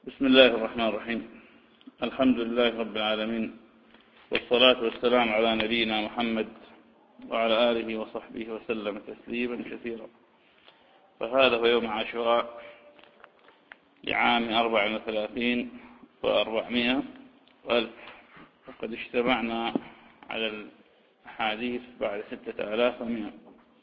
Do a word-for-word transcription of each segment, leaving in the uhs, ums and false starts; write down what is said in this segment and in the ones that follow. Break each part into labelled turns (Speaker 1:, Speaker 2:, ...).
Speaker 1: بسم الله الرحمن الرحيم. الحمد لله رب العالمين، والصلاة والسلام على نبينا محمد وعلى آله وصحبه وسلم تسليما كثيرا. فهذا هو يوم عاشوراء لعام أربع وثلاثين وأربعمائة وألف، وقد اجتمعنا على الحديث بعد ستة آلاف ومئة.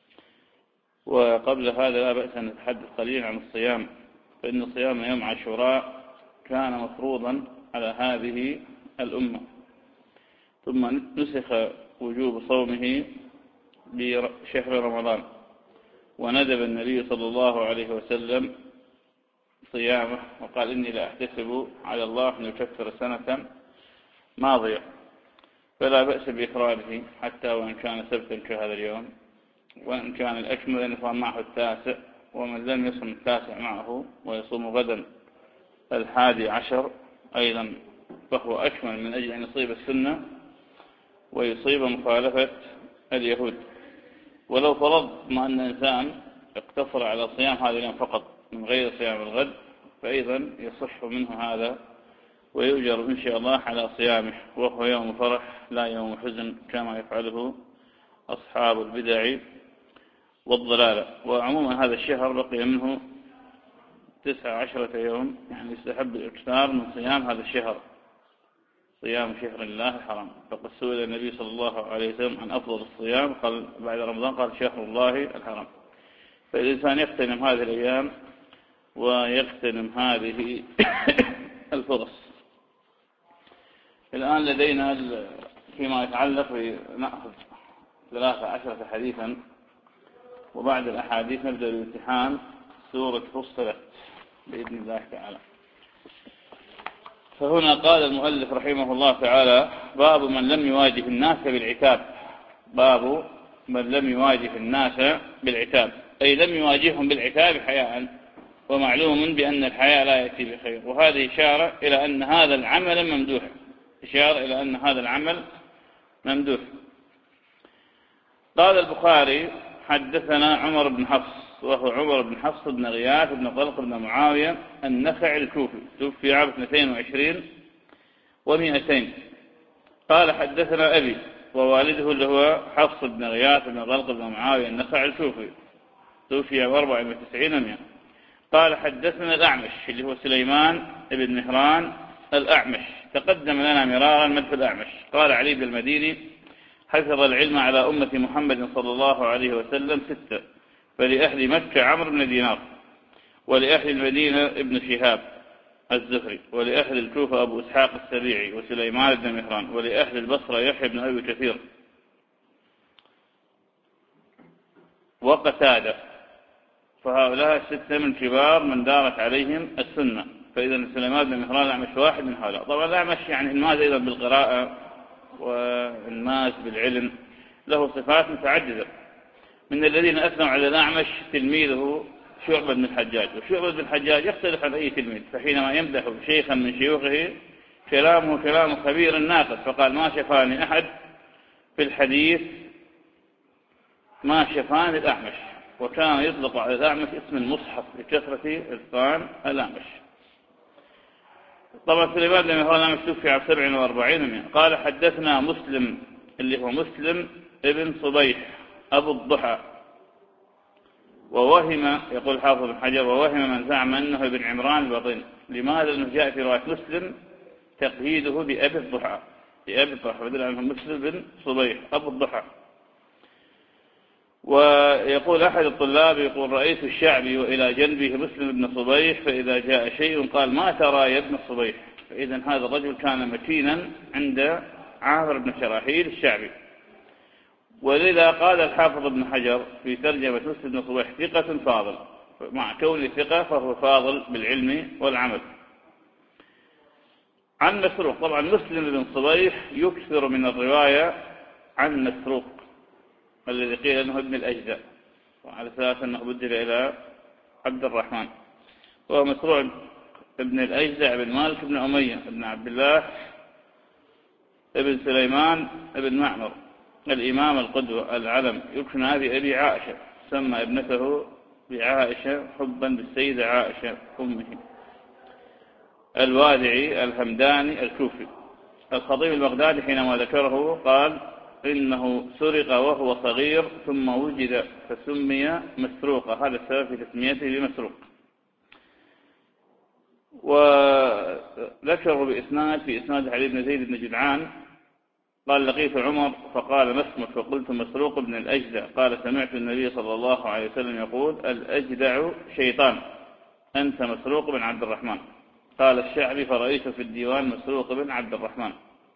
Speaker 1: وقبل هذا لا بأس أن نتحدث قليلا عن الصيام، فإن صيام يوم عاشوراء كان مفروضا على هذه الأمة، ثم نسخ وجوب صومه بشهر رمضان، وندب النبي صلى الله عليه وسلم صيامه وقال: إني لا أحتسب على الله أن يكفر سنة ماضية، فلا بأس بإكرامه حتى وإن كان سبتا كهذا اليوم، وإن كان الأكمل أن يصوم معه التاسع، ومن لم يصم التاسع معه ويصوم غدا الحادي عشر أيضا فهو أكمل، من أجل أن يصيب السنة ويصيب مخالفة اليهود. ولو فرضنا أن الإنسان اقتصر على صيام هذا اليوم فقط من غير صيام الغد، فأيضا يصح منه هذا ويؤجر إن شاء الله على صيامه، وهو يوم فرح لا يوم حزن كما يفعله أصحاب البدع والضلالة. وعموما هذا الشهر بقي منه تسعة عشرة يوم، يعني يستحب الإكثار من صيام هذا الشهر، صيام شهر الله الحرام. فقد سئل النبي صلى الله عليه وسلم عن أفضل الصيام، قال بعد رمضان قال شهر الله الحرام. فالإنسان يغتنم هذه الأيام ويغتنم هذه الفرص. الآن لدينا فيما يتعلق نأخذ ثلاثة عشرة حديثا، وبعد الأحاديث نبدأ الامتحان سورة فصلت بإذن الله تعالى. فهنا قال المؤلف رحمه الله تعالى: باب من لم يواجه الناس بالعتاب. باب من لم يواجه الناس بالعتاب، أي لم يواجههم بالعتاب حياء، ومعلوم بأن الحياء لا يأتي بخير. وهذه إشارة إلى أن هذا العمل ممدوح، إشارة إلى أن هذا العمل ممدوح. قال البخاري: حدثنا عمر بن حفص، وهو عمر بن حفص بن غياث بن طلق بن معاوية النخعي الكوفي، توفي عام اثنتين وعشرين ومئتين. قال: حدثنا أبي، ووالده اللي هو حفص بن غياث بن طلق بن معاوية النخعي الكوفي، توفي عام أربع وتسعين ومئة. قال: حدثنا الأعمش اللي هو سليمان بن مهران الأعمش، تقدم لنا مرارا مدح الأعمش. قال علي بن المديني: حفظ العلم على أمة محمد صلى الله عليه وسلم ستة، فلأهل مكة عمرو بن دينار، ولأهل المدينة ابن شهاب الزهري، ولأهل الكوفة أبو إسحاق السبيعي وسليمان بن مهران، ولأهل البصرة يحيى بن أبي كثير وقتادة. فهؤلاء الستة من كبار من دارت عليهم السنة. فإذا سليمان بن مهران الأعمش واحد من هؤلاء. طبعا الأعمش يعني الماز أيضا بالقراءة والماز بالعلم، له صفات متعددة. من الذين أثنوا على الأعمش تلميذه شعبة بن الحجاج، وشعبة بن الحجاج يختلف عن أي تلميذ، فحينما يمدح شيخا من شيوخه كلامه كلام خبير ناقد، فقال: ما شفاني أحد في الحديث ما شفاني الأعمش. وكان يطلق على الأعمش اسم المصحف لكثرة إتقان الأعمش. طبعا سليمان بن مهران الأعمش توفي عام سبع وأربعين. قال: حدثنا مسلم اللي هو مسلم ابن صبيح أبو الضحى، ووهم، يقول حافظ بن حجر: ووهم من زعم أنه ابن عمران البطين. لماذا؟ لأنه جاء في رواية مسلم تقييده بأبي الضحى، بأبي الضحى، بدل عنه مسلم بن صبيح أبو الضحى. ويقول أحد الطلاب، يقول: رأيت الشعبي وإلى جنبه مسلم بن صبيح، فإذا جاء شيء قال: ما ترى يا ابن صبيح. فإذا هذا الرجل كان متينا عند عامر بن شراحيل الشعبي. ولذا قال الحافظ ابن حجر في ترجمة مسلم بن صبيح: ثقة فاضل. مع كون ثقة فهو فاضل بالعلم والعمل. عن مسروق، طبعا مسلم بن صبيح يكثر من الرواية عن مسروق الذي قيل أنه ابن الأجدع، وعلى أساس أنه بدل إلى عبد الرحمن. وهو مسروق ابن الأجدع بن مالك بن أمية بن عبد الله ابن سليمان ابن معمر الإمام القدوة العلم، يكنى بأبي عائشة، سمى ابنته بعائشة حبا بالسيدة عائشة أمه. الوادعي الهمداني الكوفي. الخطيب البغدادي حينما ذكره قال إنه سرق وهو صغير ثم وجد فسمي مسروقا، هذا السبب في تسميته بمسروق. وذكروا بإسناد في إسناد علي بن زيد بن جدعان قال لقيت عمر فقال ما اسمك؟ فقلت مسروق بن الأجدع. قال سمعت النبي صلى الله عليه وسلم يقول الأجدع شيطان، أنت مسروق بن عبد الرحمن. قال الشعبي فرأيت في الديوان مسروق بن عبد الرحمن.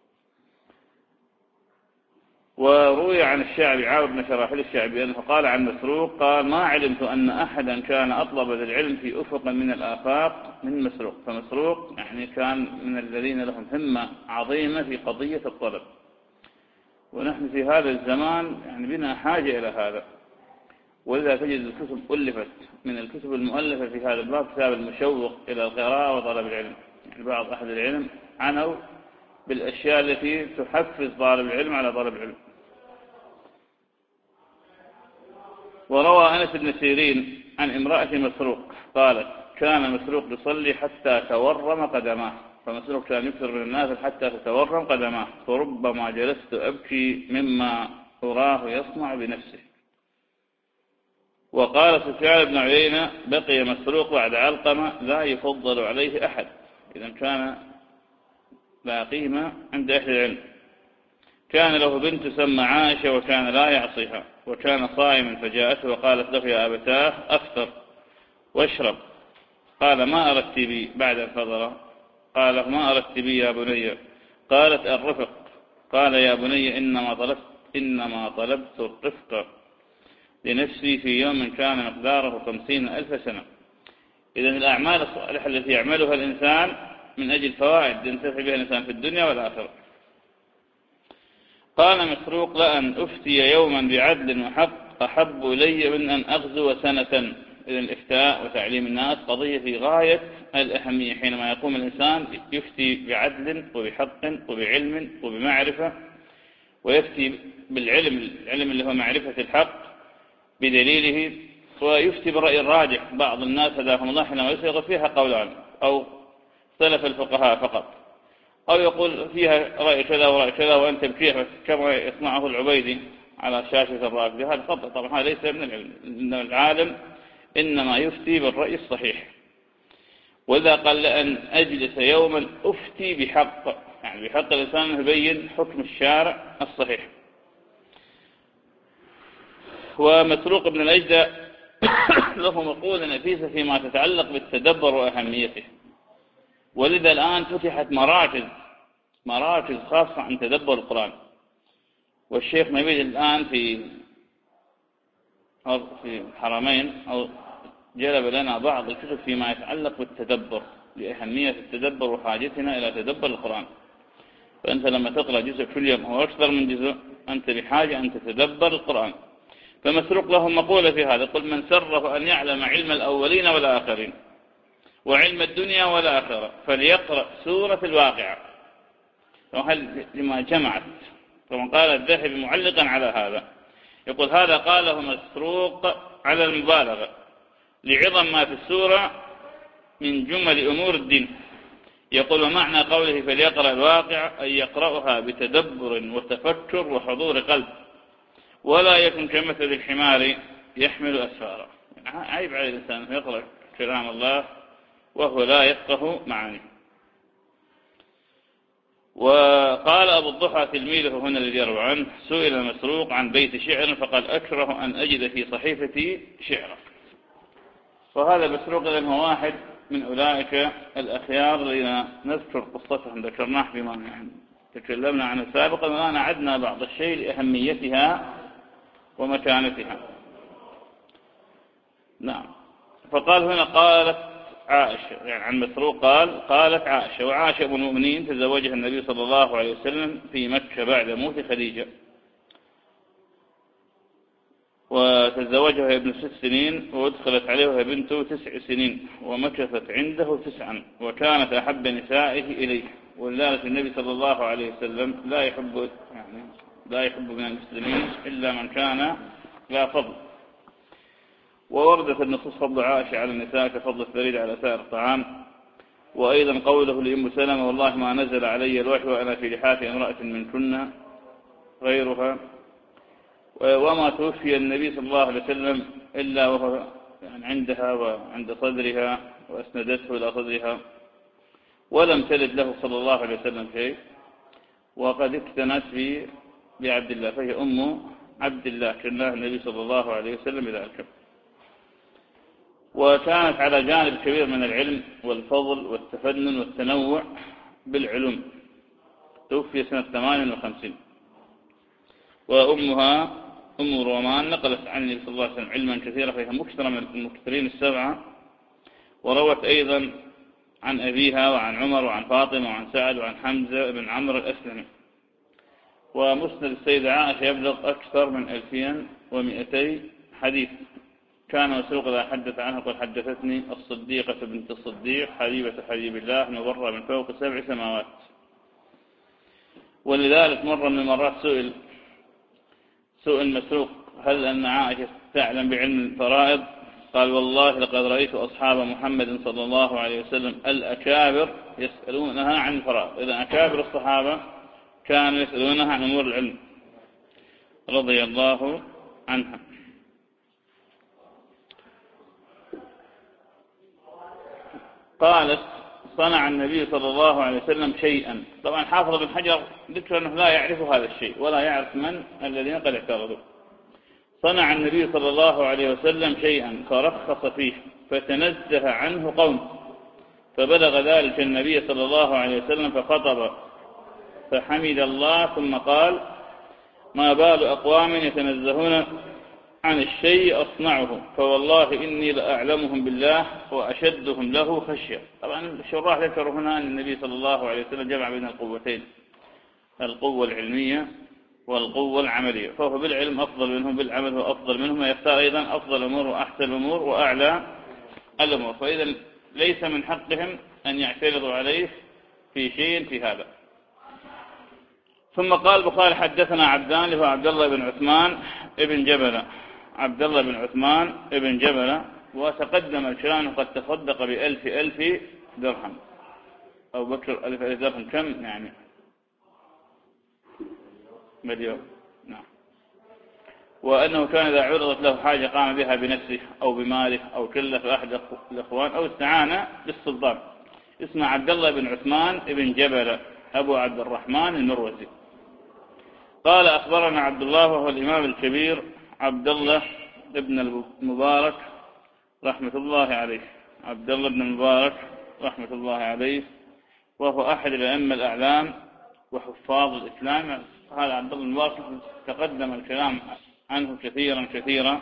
Speaker 1: وروي عن الشعبي عامر بن شراحيل الشعبي أنه قال عن مسروق قال ما علمت أن أحدا كان أطلب للعلم في أفق من الآفاق من مسروق. فمسروق يعني كان من الذين لهم همة عظيمة في قضية الطلب، ونحن في هذا الزمان يعني بنا حاجة إلى هذا. ولذا تجد الكتب ألفت من الكتب المؤلفة في هذا الباب كتاب المشوق إلى القراءة وطلب العلم. يعني بعض أهل العلم عنوا بالأشياء التي تحفز طالب العلم على طلب العلم. وروى أنس بن سيرين عن امرأة مسروق قالت كان مسروق يصلي حتى تورم قدماه. فمسروق كان يكثر من الناس حتى تتورم قدماه، فربما جلست أبكي مما أراه يصنع بنفسه. وقال سفيان بن عيينة بقي مسروق بعد علقمة لا يفضل عليه أحد، إذا كان لا قيمة عند أهل العلم. كان له بنت تسمى عائشة وكان لا يعصيها، وكان صائما فجاءته وقالت له يا أبتاه أفطر واشرب. قال ما أردت بي بعد الفضل؟ قال ما أردت بي يا بني؟ قالت الرفق. قال يا بني إنما طلبت إنما طلبت الرفق لنفسي في يوم كان مقداره خمسين ألف سنة. إذن الأعمال الصالحة التي يعملها الإنسان من أجل فوائد ينتفع بها الإنسان في الدنيا والآخرة. قال مسروق لأن أفتي يوما بعدل وحق أحب إلي من أن أغزو سنة. إذن الإفتاء وتعليم الناس قضية في غاية الأهمية. حينما يقوم الإنسان يفتي بعدل وبحق وبعلم وبمعرفة، ويفتي بالعلم العلم اللي هو معرفة الحق بدليله، ويفتي برأي الراجح. بعض الناس هداهم الله حينما يصيغ فيها قولان أو اختلف الفقهاء فقط، أو يقول فيها رأي كذا ورأي كذا وأنت بكيف كما يصنعه العبيدي على شاشة الرافدة. هذا خطأ طبعا، هذا ليس من العلم. إن العالم إنما يفتي بالرأي الصحيح. وإذا قال لأن أجلس يوما أفتي بحق، يعني بحق الإنسان يبين حكم الشارع الصحيح. ومسروق بن الأجدع له مقولة نفيسة فيما تتعلق بالتدبر وأهميته. ولذا الآن فتحت مراكز مراكز خاصة عن تدبر القرآن. والشيخ نبيل الآن في في الحرمين أو جلب لنا بعض الكتب فيما يتعلق بالتدبر لأهمية التدبر وحاجتنا إلى تدبر القرآن. فأنت لما تقرأ جزء كل يوم أو أكثر من جزء أنت بحاجة أن تتدبر القرآن. فمسروق له مقولة في هذا قل من سره أن يعلم علم الأولين والآخرين وعلم الدنيا والآخرة فليقرأ سورة الواقعة. وهل لما جمعت طبعا قال الذهبي معلقا على هذا يقول هذا قاله مسروق على المبالغة لعظم ما في السورة من جمل أمور الدين. يقول ومعنى قوله فليقرأ الواقع أن يقرأها بتدبر وتفكر وحضور قلب ولا يكن كمثل الحمار يحمل أسفارا. عيب على الإنسان يقرأ كلام الله وهو لا يفقه معاني. وقال أبو الضحى تلميذه هنا الذي يروى عنه سئل مسروق عن بيت شعر فقال أكره أن أجد في صحيفتي شعرا. وهذا مسروق إذن هو واحد من أولئك الأخيار الذين نذكر قصتهم ذكرناه بما يعني تكلمنا عنه سابقا، والآن عدنا بعض الشيء لأهميتها ومكانتها. نعم. فقال هنا قالت عائشة، يعني عن مسروق قال قالت عائشة، وعائشة أم المؤمنين تزوجها النبي صلى الله عليه وسلم في مكة بعد موت خديجة، وتزوجها ابن ست سنين وادخلت عليه وهي بنته تسع سنين ومكثت عنده تسعا وكانت أحب نسائه إليه. ولذلك النبي صلى الله عليه وسلم لا يحب يعني لا يحب من المسلمين إلا من كان لا فضل. ووردت النصوص فضل عائشة على النساء كفضل الثريد على سائر الطعام. وأيضا قوله لأم سلمة والله ما نزل علي الوحي وأنا في لحاف امرأة منكن غيرها. وما توفي النبي صلى الله عليه وسلم إلا وهو يعني عندها وعند صدرها وأسندته إلى صدرها، ولم تلد له صلى الله عليه وسلم شيء، وقد اكتنت بعبد الله، فهي أم عبد الله كناه النبي صلى الله عليه وسلم بذلك. وكانت على جانب كبير من العلم والفضل والتفنن والتنوع بالعلوم، توفي سنة ثمان وخمسين. وأمها أم رومان نقلت عن النبي صلى الله عليه وسلم علما كثيرا، فيها مكثرة من المكثرين السبعة. وروت أيضا عن أبيها وعن عمر وعن فاطمة وعن سعد وعن حمزة بن عمرو الأسلمي. ومسند السيدة عائشة يبلغ أكثر من ألفين ومئتي حديث. كان مسروق إذا حدث عنه قد حدثتني الصديقة بنت الصديق حبيبة حبيب الله مبرة من فوق سبع سماوات. ولذلك مرة من المرات سئل سئل مسروق هل أن عائشة تعلم بعلم الفرائض؟ قال والله لقد رأيت أصحاب محمد صلى الله عليه وسلم الأكابر يسألونها عن الفرائض. إذا أكابر الصحابة كانوا يسألونها عن أمور العلم رضي الله عنها. قالت صنع النبي صلى الله عليه وسلم شيئا. طبعا حافظ بن حجر ذكر أنه لا يعرف هذا الشيء ولا يعرف من الذين قد اعترضوا. صنع النبي صلى الله عليه وسلم شيئا فرخص فيه فتنزه عنه قوم، فبلغ ذلك النبي صلى الله عليه وسلم فخطب فحمد الله ثم قال ما بال أقوام يتنزهون عن الشيء أصنعه فوالله إني لأعلمهم بالله وأشدهم له خشية. طبعا الشراح ذكروا هنا أن النبي صلى الله عليه وسلم جمع بين القوتين، القوة العلمية والقوة العملية، فهو بالعلم أفضل منهم، بالعمل هو أفضل منهم، يختار أيضا أفضل الأمور وأحسن الأمور وأعلى الأمور، فإذا ليس من حقهم أن يعترضوا عليه في شيء في هذا. ثم قال البخاري حدثنا عبدان اللي هو عبد الله بن عثمان ابن جبل، عبد الله بن عثمان ابن جبل. وتقدم الكلام قد تصدق بألف ألف درهم، أو بكر ألف ألف درهم كم يعني؟ مليون. نعم. وأنه كان إذا عرضت له حاجة قام بها بنفسه أو بماله أو كلف أحد الإخوان أو استعان بالسلطان. اسمه عبد الله بن عثمان ابن جبل أبو عبد الرحمن المروزي. قال أخبرنا عبد الله وهو الإمام الكبير عبد الله بن المبارك رحمة الله عليه، عبد الله بن المبارك رحمة الله عليه، وهو أحد الأئمة الأعلام وحفاظ الإسلام. هذا عبد الله بن المبارك تقدم الكلام عنه كثيرا كثيرا،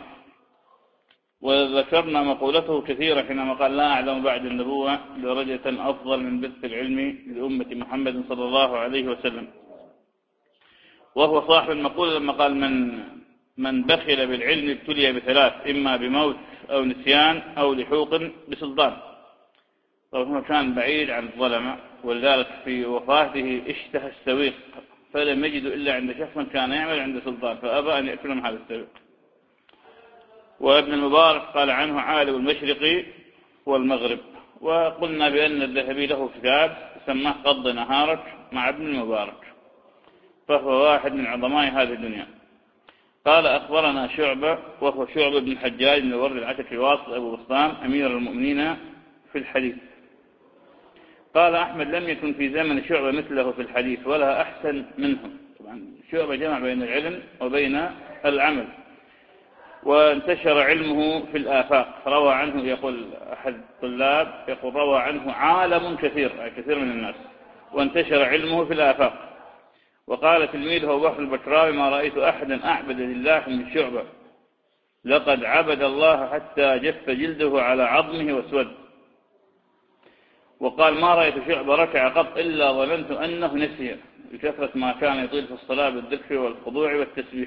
Speaker 1: وذكرنا مقولته كثيرا حينما قال لا أعلم بعد النبوة درجة أفضل من بث العلم لأمة محمد صلى الله عليه وسلم. وهو صاحب المقولة لما قال من من بخل بالعلم ابتلي بثلاث، إما بموت أو نسيان أو لحوق بسلطان. طبعا هو كان بعيد عن الظلمة، ولذلك في وفاته اشتهى السويق فلم يجد إلا عند شخص كان يعمل عند سلطان فأبى أن يأكل من هذا السويق. وابن المبارك قال عنه عالم المشرق والمغرب. وقلنا بأن الذهبي له كتاب سماه قض نهارك مع ابن المبارك، فهو واحد من عظماء هذه الدنيا. قال أخبرنا شعبة وهو شعبة بن الحجاج بن الورد العتكي الواسط أبو بسطام أمير المؤمنين في الحديث. قال أحمد لم يكن في زمن شعبة مثله في الحديث ولا أحسن منه. طبعا شعبة جمع بين العلم وبين العمل، وانتشر علمه في الآفاق. روى عنه يقول أحد الطلاب يقول روى عنه عالم كثير، يعني كثير من الناس، وانتشر علمه في الآفاق. وقال تلميذه بحر البكراوي ما رأيت أحدا أعبد لله من شعبة، لقد عبد الله حتى جف جلده على عظمه واسود. وقال ما رأيت شعبة ركع قط إلا ظننت أنه نسي لكثرة ما كان يطيل في الصلاة بالذكر والخضوع والتسبيح.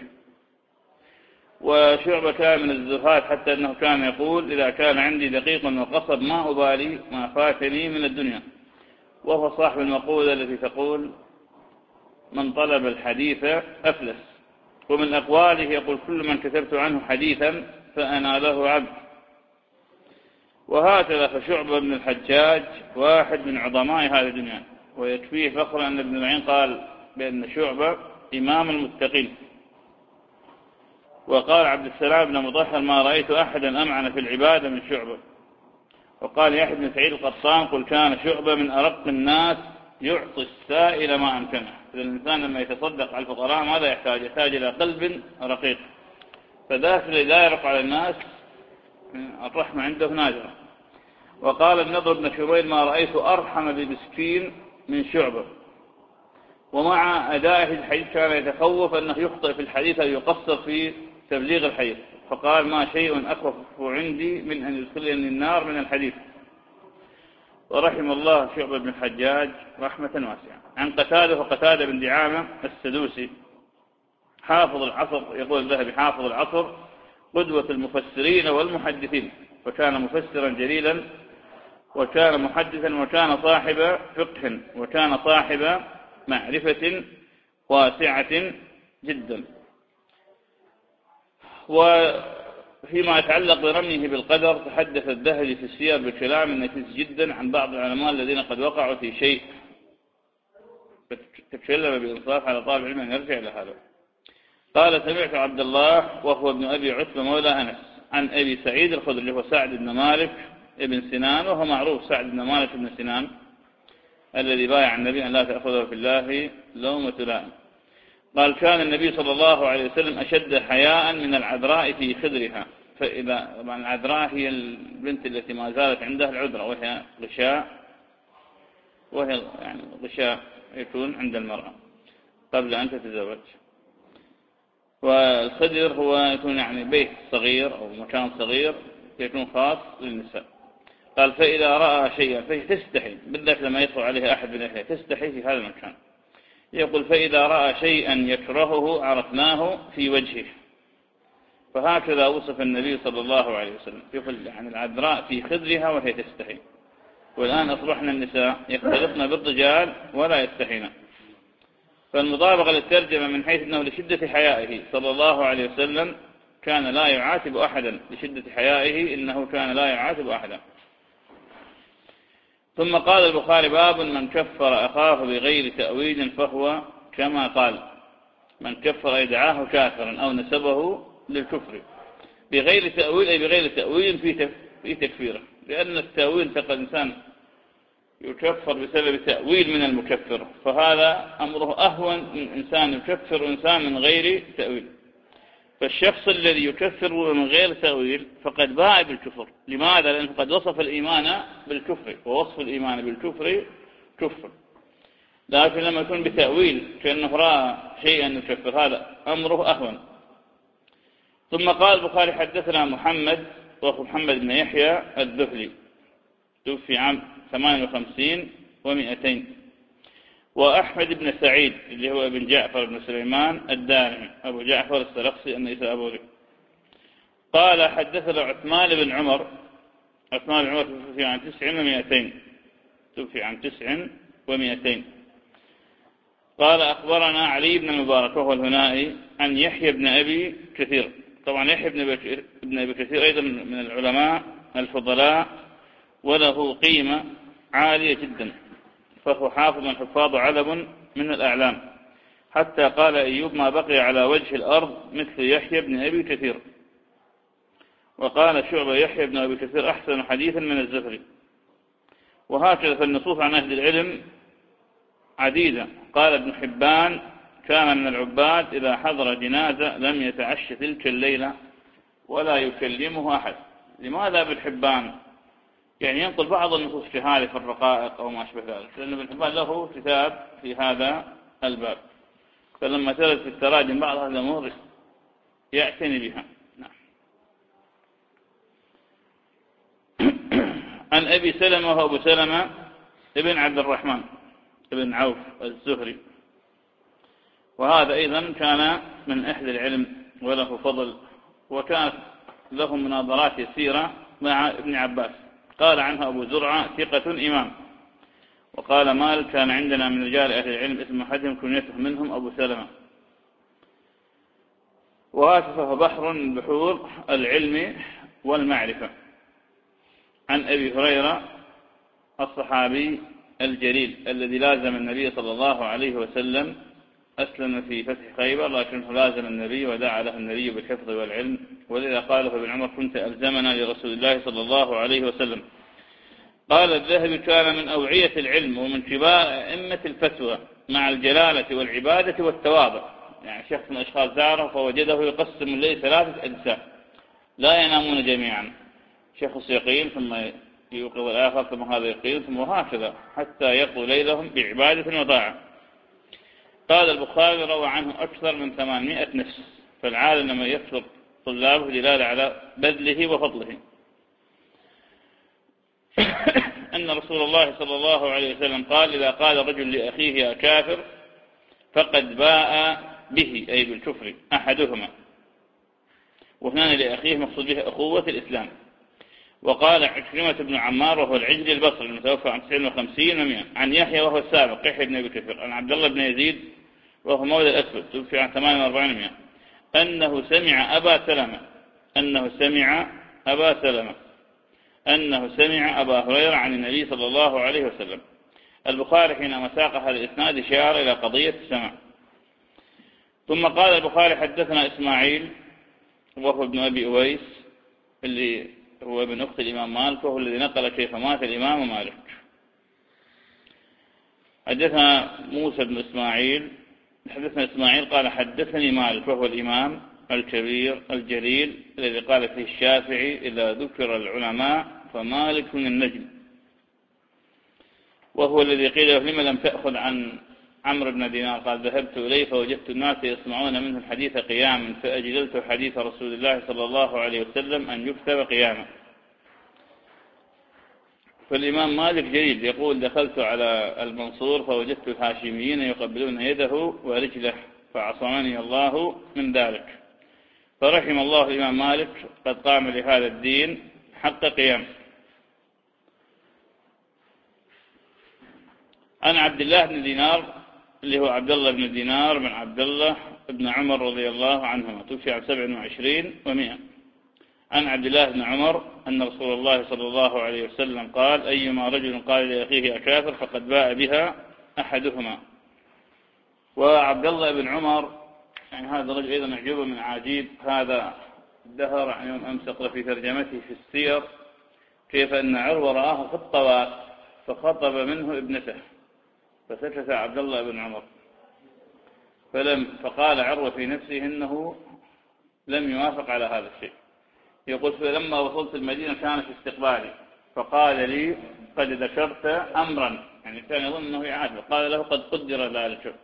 Speaker 1: وشعبة كان من الزهاد حتى أنه كان يقول إذا كان عندي دقيق وقصب ما أبالي ما فاتني من الدنيا. وهو صاحب المقولة التي تقول من طلب الحديث أفلس. ومن أقواله يقول كل من كتبت عنه حديثا فأنا له عبد. وهكذا فشعبة بن الحجاج واحد من عظماء هذه الدنيا، ويكفيه فخرا أن ابن معين قال بأن شعبة إمام المتقين. وقال عبد السلام بن مطهر ما رأيت أحدا أمعن في العبادة من شعبة. وقال يحيى بن سعيد القطان قل كان شعبة من أرق الناس يعطي السائل ما أمكنه. الإنسان لما يتصدق على الفقراء ماذا يحتاج؟ يحتاج إلى قلب رقيق، فذاك الذي لا يرق على الناس الرحمة عنده نادرة. وقال النضر بن شريل ما رأيت أرحم بمسكين من شعبة. ومع أدائه الحديث كان يتخوف أنه يخطئ في الحديث أو يقصر في تبليغ الحديث، فقال ما شيء أخف عندي من أن يدخلني النار من الحديث. ورحم الله شعبة بن الحجاج رحمة واسعة. عن قتادة وقتادة بن دعامة السدوسي حافظ العصر، يقول الذهبي حافظ العصر قدوة المفسرين والمحدثين، وكان مفسرا جليلا وكان محدثا وكان صاحب فقه وكان صاحب معرفة واسعة جدا. وفيما يتعلق برميه بالقدر تحدث الذهبي في السير بالكلام النفيس جدا عن بعض العلماء الذين قد وقعوا في شيء، تكلم بإنصاف على طالب العلم أن يرجع إلى هذا. قال سمعت عبد الله وهو ابن أبي عتبة مولى أنس عن أبي سعيد الخدري وهو سعد بن مالك ابن سنان، وهو معروف سعد بن مالك بن سنان الذي بايع النبي أن لا تأخذه في الله لومة لائم. قال كان النبي صلى الله عليه وسلم أشد حياء من العذراء في خدرها. فإذا طبعا العذراء هي البنت التي ما زالت عندها العذرة، وهي غشاء، وهي يعني غشاء يكون عند المرأة قبل أن تتزوج. والخدر هو يكون يعني بيت صغير أو مكان صغير يكون خاص للنساء. قال فإذا رأى شيئا فهي تستحي، بالذات لما يدخل عليها أحد من أهلها تستحي في هذا المكان. يقول فإذا رأى شيئا يكرهه عرفناه في وجهه. فهكذا وصف النبي صلى الله عليه وسلم، يقول عن العذراء في خدرها وهي تستحي. والآن أصبحنا النساء يختلطن بالرجال ولا يستحينا. فالمطابقة للترجمة من حيث أنه لشدة حيائه صلى الله عليه وسلم كان لا يعاتب أحدا، لشدة حيائه إنه كان لا يعاتب أحدا. ثم قال البخاري باب من كفر أخاه بغير تأويل فهو كما قال. من كفر أي دعاه كافرا أو نسبه للكفر بغير تأويل أي بغير تأويل في تكفيره، لأن التأويل تقى الإنسان يكفر بسبب تأويل من المكفر، فهذا أمره أهون من إنسان يكفر إنسان من غير تأويل. فالشخص الذي يكفر من غير تأويل فقد باء بالكفر. لماذا؟ لأنه قد وصف الإيمان بالكفر، ووصف الإيمان بالكفر كفر. لكن لما يكون بتأويل كأنه رأى شيئا يكفر هذا أمره أهون. ثم قال البخاري حدثنا محمد وهو محمد بن يحيى الذهلي توفي عام ثمانية وخمسين ومئتين. وأحمد بن سعيد اللي هو ابن جعفر بن سليمان الدارمي أبو جعفر السرخسي النيسابوري. قال حدثنا عثمان بن عمر. عثمان بن عمر توفي عام تسع ومئتين توفي عام تسع ومئتين. قال أخبرنا علي بن المبارك وهو الهنائي عن يحيى بن أبي كثير. طبعا يحيى بن أبي كثير أيضا من العلماء الفضلاء وله قيمة عالية جدا، فهو حافظ حفاظ علم من الأعلام، حتى قال أيوب ما بقي على وجه الأرض مثل يحيى بن أبي كثير. وقال شعبة يحيى بن أبي كثير أحسن حديثا من الزهري. وهكذا فالنصوص عن أهل العلم عديدة. قال ابن حبان كان من العباد إذا حضر جنازة لم يتعش تلك الليلة ولا يكلمه أحد. لماذا ابن حبان؟ يعني ينقل بعض النصوص في هذه في الرقائق أو ما أشبه ذلك، لأن ابن حبان له كتاب في هذا الباب، فلما ترد في التراجم بعض هذه الأمور يعتني بها. نعم. عن أبي سلمة وهو أبو سلمة ابن عبد الرحمن ابن عوف الزهري، وهذا أيضا كان من أهل العلم وله فضل، وكانت له مناظرات يسيرة مع ابن عباس. قال عنه أبو زرعة ثقة إمام. وقال مالك كان عندنا من رجال أهل العلم اسم أحدهم كنيته منهم أبو سلمة. وهذا فهو بحر من بحور العلم والمعرفة. عن أبي هريرة الصحابي الجليل الذي لازم النبي صلى الله عليه وسلم، أسلم في فتح خيبر لكنه لازم النبي ودعا له النبي بالحفظ والعلم، ولذا قال ابن عمر كنت ألزمنا لرسول الله صلى الله عليه وسلم. قال الذهبي كان من أوعية العلم ومن كبار أئمة الفتوى مع الجلالة والعبادة والتواضع. يعني شخص من الأشخاص زاره فوجده يقسم الليل ثلاثة أجزاء لا ينامون جميعا، شخص يقيل ثم يوقظ الآخر ثم هذا يقيل ثم هكذا حتى يقضوا ليلهم بعبادة وطاعة. قال البخاري روى عنه أكثر من ثمانمائة نفس، فالعالم لما يكثر طلابه دلالة على بذله وفضله. أن رسول الله صلى الله عليه وسلم قال إذا قال رجل لأخيه يا كافر فقد باء به أي بالكفر أحدهما، واثنان لأخيه مقصود به أخوة الإسلام. وقال عكرمة بن عمار وهو العجل البصري المتوفى عن تسعين وخمسين ومئة عن يحيى وهو السابق يحيى بن أبي كثير عن عبد الله بن يزيد وهو مولى الأسود توفي عن ثمانية وأربعين ومئة أنه سمع أبا سلمة أنه سمع أبا سلمة أنه سمع أبا هريرة عن النبي صلى الله عليه وسلم. البخاري حينما ساق هذا الإسناد إشار إلى قضية السماع. ثم قال البخاري حدثنا إسماعيل وهو ابن أبي أويس اللي هو ابن أخت الإمام مالك وهو الذي نقل كيف مات الإمام مالك. حدثنا موسى بن إسماعيل حدثنا إسماعيل قال حدثني مالك وهو الإمام الكبير الجليل الذي قال فيه الشافعي إذا ذكر العلماء فمالك من النجم، وهو الذي قيل له لما لم تأخذ عن عمرو بن دينار قال ذهبت إليه فوجدت الناس يسمعون منه الحديث قياما فأجللت حديث رسول الله صلى الله عليه وسلم أن يكتب قياما. فالإمام مالك جليل يقول دخلت على المنصور فوجدت الهاشميين يقبلون يده ورجله فعصمني الله من ذلك، فرحم الله الإمام مالك قد قام لهذا الدين حق قيام. عن عبد الله بن دينار اللي هو عبد الله بن دينار بن عبد الله بن عمر رضي الله عنهما توفي عن سبع وعشرين ومئة عن عبد الله بن عمر أن رسول الله صلى الله عليه وسلم قال أيما رجل قال لأخيه أكافر فقد باء بها أحدهما. وعبد الله بن عمر يعني هذا الرجل أيضا نعجبه من عجيب هذا الدهر عن يوم أمس أقرأ في ترجمته في السير كيف أن عروة رآه في الطواف فخطب منه ابنته فسكت عبد الله بن عمر فلم فقال عروة في نفسه إنه لم يوافق على هذا الشيء. يقول فلما وصلت المدينة كان في استقبالي فقال لي قد ذكرت أمرا، يعني كان يظن أنه يعاتب، قال له قد قدر ذلك.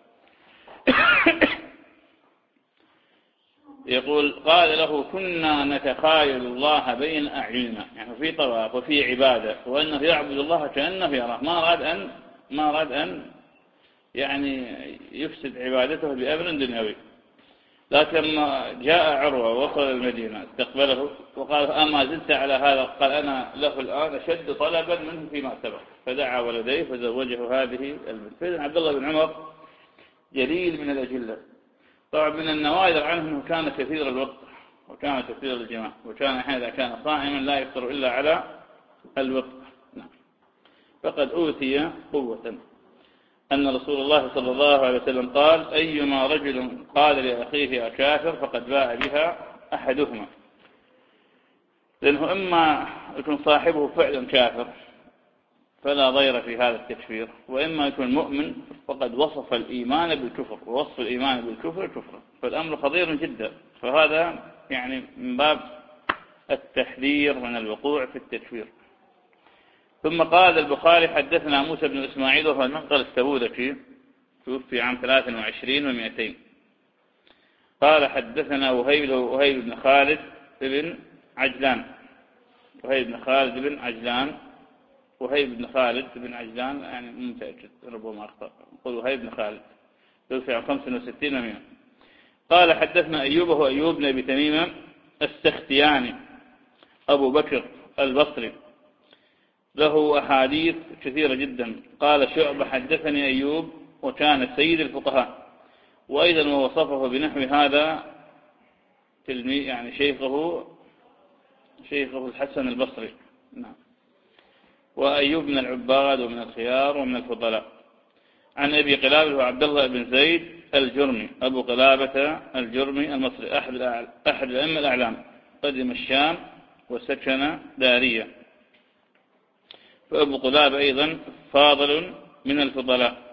Speaker 1: يقول قال له كنا نتخايل الله بين أعيننا، يعني في طواف وفي عبادة وأنه يعبد الله كأنه يراه، ما أراد أن ما أراد أن يعني يفسد عبادته بأمر دنيوي. لكن جاء عروة ووصل المدينة استقبله وقال أما زلت على هذا؟ قال أنا له الآن أشد طلبا منه فيما سبق، فدعا ولديه فزوجه هذه البنت. فإذن عبد الله بن عمر جليل من الأجلة. طبعا من النوادر عنه أنه كان كثير الوقت وكان كثير الجماع وكان أحيانا إذا كان صائما لا يفطر إلا على الوقت. فقد أوتي قوة أن رسول الله صلى الله عليه وسلم قال أيما رجل قال لأخيه أكافر فقد باء بها أحدهما، لأنه إما يكون صاحبه فعلا كافر فلا ضير في هذا التكفير، وإما يكون مؤمن فقد وصف الإيمان بالكفر، ووصف الإيمان بالكفر كفرا، فالأمر خطير جدا. فهذا يعني من باب التحذير من الوقوع في التكفير. ثم قال البخاري حدثنا موسى بن إسماعيل وهو المنقل السبودكي توفي عام ثلاث وعشرين ومئتين قال حدثنا وهيب وهيب بن خالد بن عجلان وهيب بن خالد بن عجلان وهيب بن خالد بن عجلان يعني متأكد ربما أخطأ قل وهيب بن خالد توفي عام خمس وستين ومئة قال حدثنا أيوب وهو أيوب بن أبي تميمة السختياني أبو بكر البصري له أحاديث كثيرة جدا. قال شعبة حدثني أيوب وكان سيد الفقهاء، وأيضا ووصفه بنحو هذا تلميذ يعني شيخه شيخه الحسن البصري. نعم. وأيوب من العباد ومن الخيار ومن الفضلاء. عن أبي قلابة وعبد الله بن زيد الجرمي أبو قلابة الجرمي المصري أحد أحد الأئمة الأعلام، قدم الشام وسكن دارية. فأبو قلابة أيضا فاضل من الفضلاء.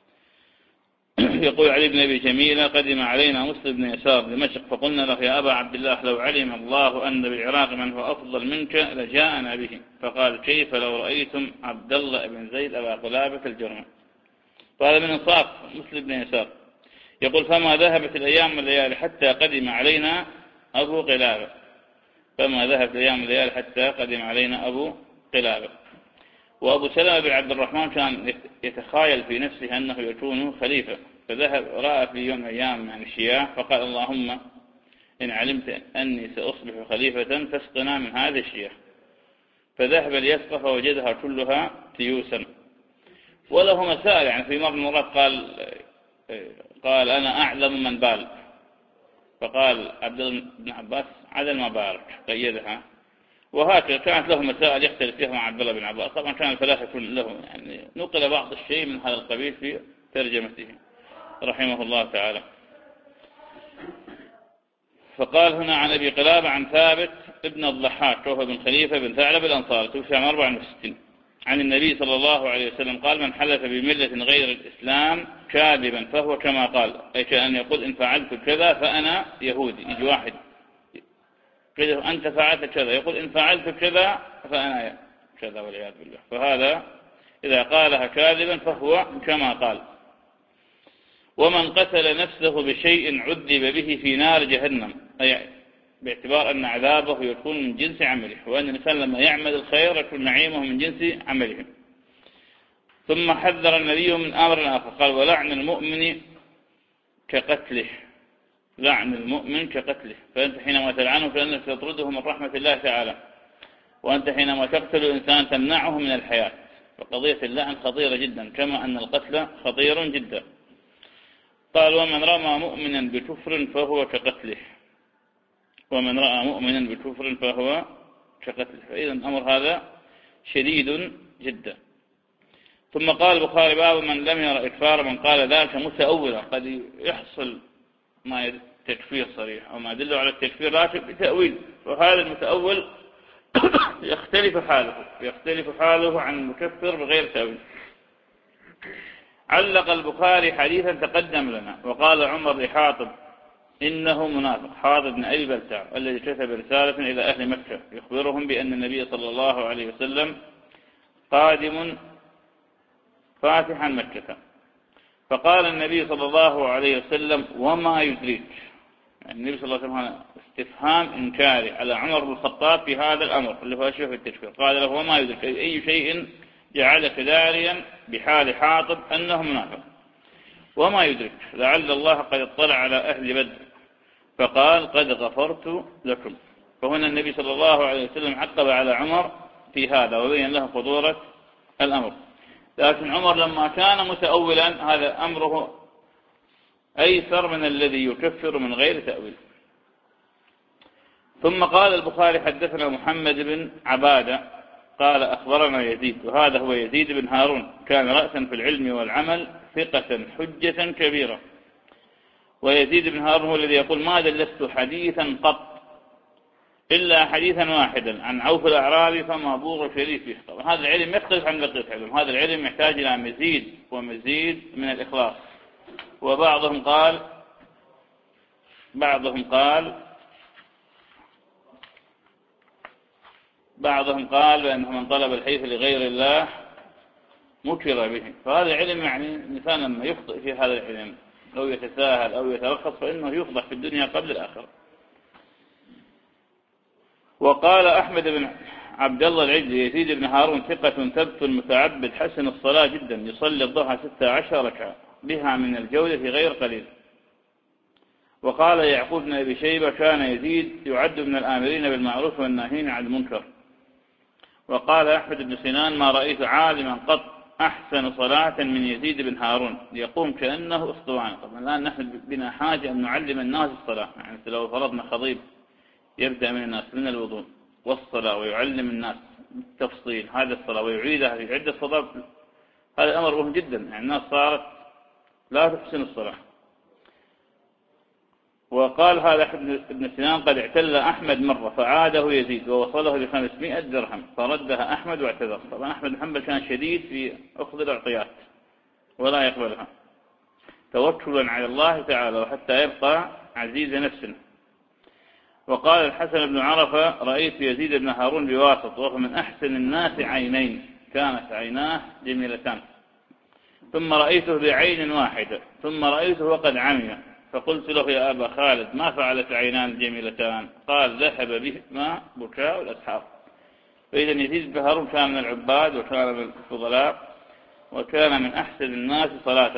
Speaker 1: يقول علي بن أبي جميلة قدم علينا مسلم بن يسار دمشق فقلنا له يا أبا عبد الله لو علم الله أن بالعراق من هو أفضل منك لجاءنا به، فقال كيف لو رأيتم عبد الله بن زيد أبا قلابة الجرمي. فهذا من إنصاف مسلم بن يسار. يقول فما ذهبت الأيام والليالي حتى قدم علينا أبو قلابة، فما ذهبت الأيام والليالي حتى قدم علينا أبو قلابة. وأبو سلمة بن عبد الرحمن كان يتخايل في نفسه أنه يكون خليفة، فذهب رأى في يوم من الأيام يعني الشياع فقال اللهم إن علمت أني سأصبح خليفة فاسقنا من هذا الشياع. فذهب ليسقى فوجدها كلها تيوسا. وله مسائل، يعني في مرة من المرات قال قال أنا أعلم من بال، فقال عبد الله بن عباس عدل ما بارك قيدها. وهكذا كانت له مسائل يختلف فيها مع عبد الله بن عباس. طبعا كان الفلاحة كل له يعني نقل بعض الشيء من هذا القبيل في ترجمته رحمه الله تعالى. فقال هنا عن أبي قلابة عن ثابت ابن الضحاك وهو بن خليفة بن ثعلب الأنصاري توفي عام أربعة وستين عن النبي صلى الله عليه وسلم قال من حلف بملة غير الإسلام كاذبا فهو كما قال، أي كأن يقول إن فعلت كذا فأنا يهودي. يجي واحد كذا أنت فعلت كذا، يقول إن فعلت كذا فأنا كذا والعياذ بالله. فهذا إذا قالها كاذبا فهو كما قال. ومن قتل نفسه بشيء عذب به في نار جهنم، أي باعتبار أن عذابه يكون من جنس عمله، وأن الإنسان لما يعمل الخير يكون نعيمه من جنس عمله. ثم حذر النبي من أمر آخر قال ولعن المؤمن كقتله، لعن المؤمن كقتله. فأنت حينما تلعنه فإنك تطرده من رحمة الله تعالى، وأنت حينما تقتل الإنسان تمنعه من الحياة. فقضية اللعن خطيرة جدا كما أن القتل خطير جدا. قال ومن رمى مؤمنا بكفر فهو كقتله، ومن رأى مؤمنا بكفر فهو كقتله. فإذا الأمر هذا شديد جدا. ثم قال البخاري باب من لم يرى إكفار من قال ذلك متأولا. قد يحصل ما تكفير صريح أو ما يدل على التكفير لكن بتأويل، وهذا المتأول يختلف حاله يختلف حاله عن المكفر بغير تأويل. علق البخاري حديثا تقدم لنا وقال عمر لحاطب إنه منافق، حاطب بن أبي بلتع الذي كتب رسالة إلى أهل مكة يخبرهم بأن النبي صلى الله عليه وسلم قادم فاتحا مكة. فقال النبي صلى الله عليه وسلم وما يدريك، يعني النبي صلى الله عليه وسلم استفهام إنكاري على عمر بن الخطاب في هذا الأمر اللي هو شيء في التكفير. قال له وما يدريك أي شيء جعلك داريا بحال حاطب أنه منافق. وما يدرك لعل الله قد اطلع على أهل بدر فقال قد غفرت لكم. فهنا النبي صلى الله عليه وسلم عقب على عمر في هذا وبين له خطورة الأمر. لكن عمر لما كان متأولا هذا أمره أيسر من الذي يكفر من غير تأويل. ثم قال البخاري حدثنا محمد بن عبادة قال أخبرنا يزيد، وهذا هو يزيد بن هارون كان رأسا في العلم والعمل ثقة حجة كبيرة. ويزيد بن هارون هو الذي يقول ما دلست حديثا قط إلا حديثا واحدا عن عوف الأعرابي فما بوغ شريف فيه. طبعا هذا العلم يختلف عن بقية العلم، هذا العلم يحتاج إلى مزيد ومزيد من الإخلاص. وبعضهم قال بعضهم قال بعضهم قال بأنه من طلب الحيث لغير الله مكر به. فهذا العلم يعني الإنسان لما يخطئ في هذا العلم أو يتساهل أو يترخص فإنه يفضح في الدنيا قبل الآخرة. وقال أحمد بن عبد الله العجلي يزيد بن هارون ثقة ثبت متعبد حسن الصلاة جدا يصلي الضحى ستة عشر ركعة بها من الجودة غير قليل. وقال يعقوب بن أبي شيبة كان يزيد يعد من الآمرين بالمعروف والناهين عن المنكر. وقال أحمد بن سنان ما رأيت عالما قط أحسن صلاة من يزيد بن هارون يقوم كأنه أسطوانة. طبعا الآن نحن بنا حاجة أن نعلم الناس الصلاة، يعني لو فرضنا خطيب يبدأ من الناس من الوضوء والصلاة ويعلم الناس بالتفصيل هذه الصلاة ويعيدها في عدة صلاة، هذا أمر مهم جدا. يعني الناس صارت لا تحسن الصلاة. وقال هذا ابن سنان قد اعتل أحمد مرة فعاده يزيد ووصله بخمسمائة درهم فردها أحمد واعتذر. طبعا أحمد بن حنبل كان شديد في أخذ الأعطيات ولا يقبلها توكلا على الله تعالى وحتى يبقى عزيز نفسه. وقال الحسن بن عرفة رأيت يزيد بن هارون بواسط وهو من أحسن الناس عينين كانت عيناه جميلتان، ثم رأيته بعين واحدة ثم رأيته وقد عمي فقلت له يا أبا خالد ما فعلت عينان الجميلتان؟ قال ذهب بهما بكاء الأسحار. فإذا يزيد بن هارون كان من العباد وكان من الفضلاء وكان من أحسن الناس صلاة.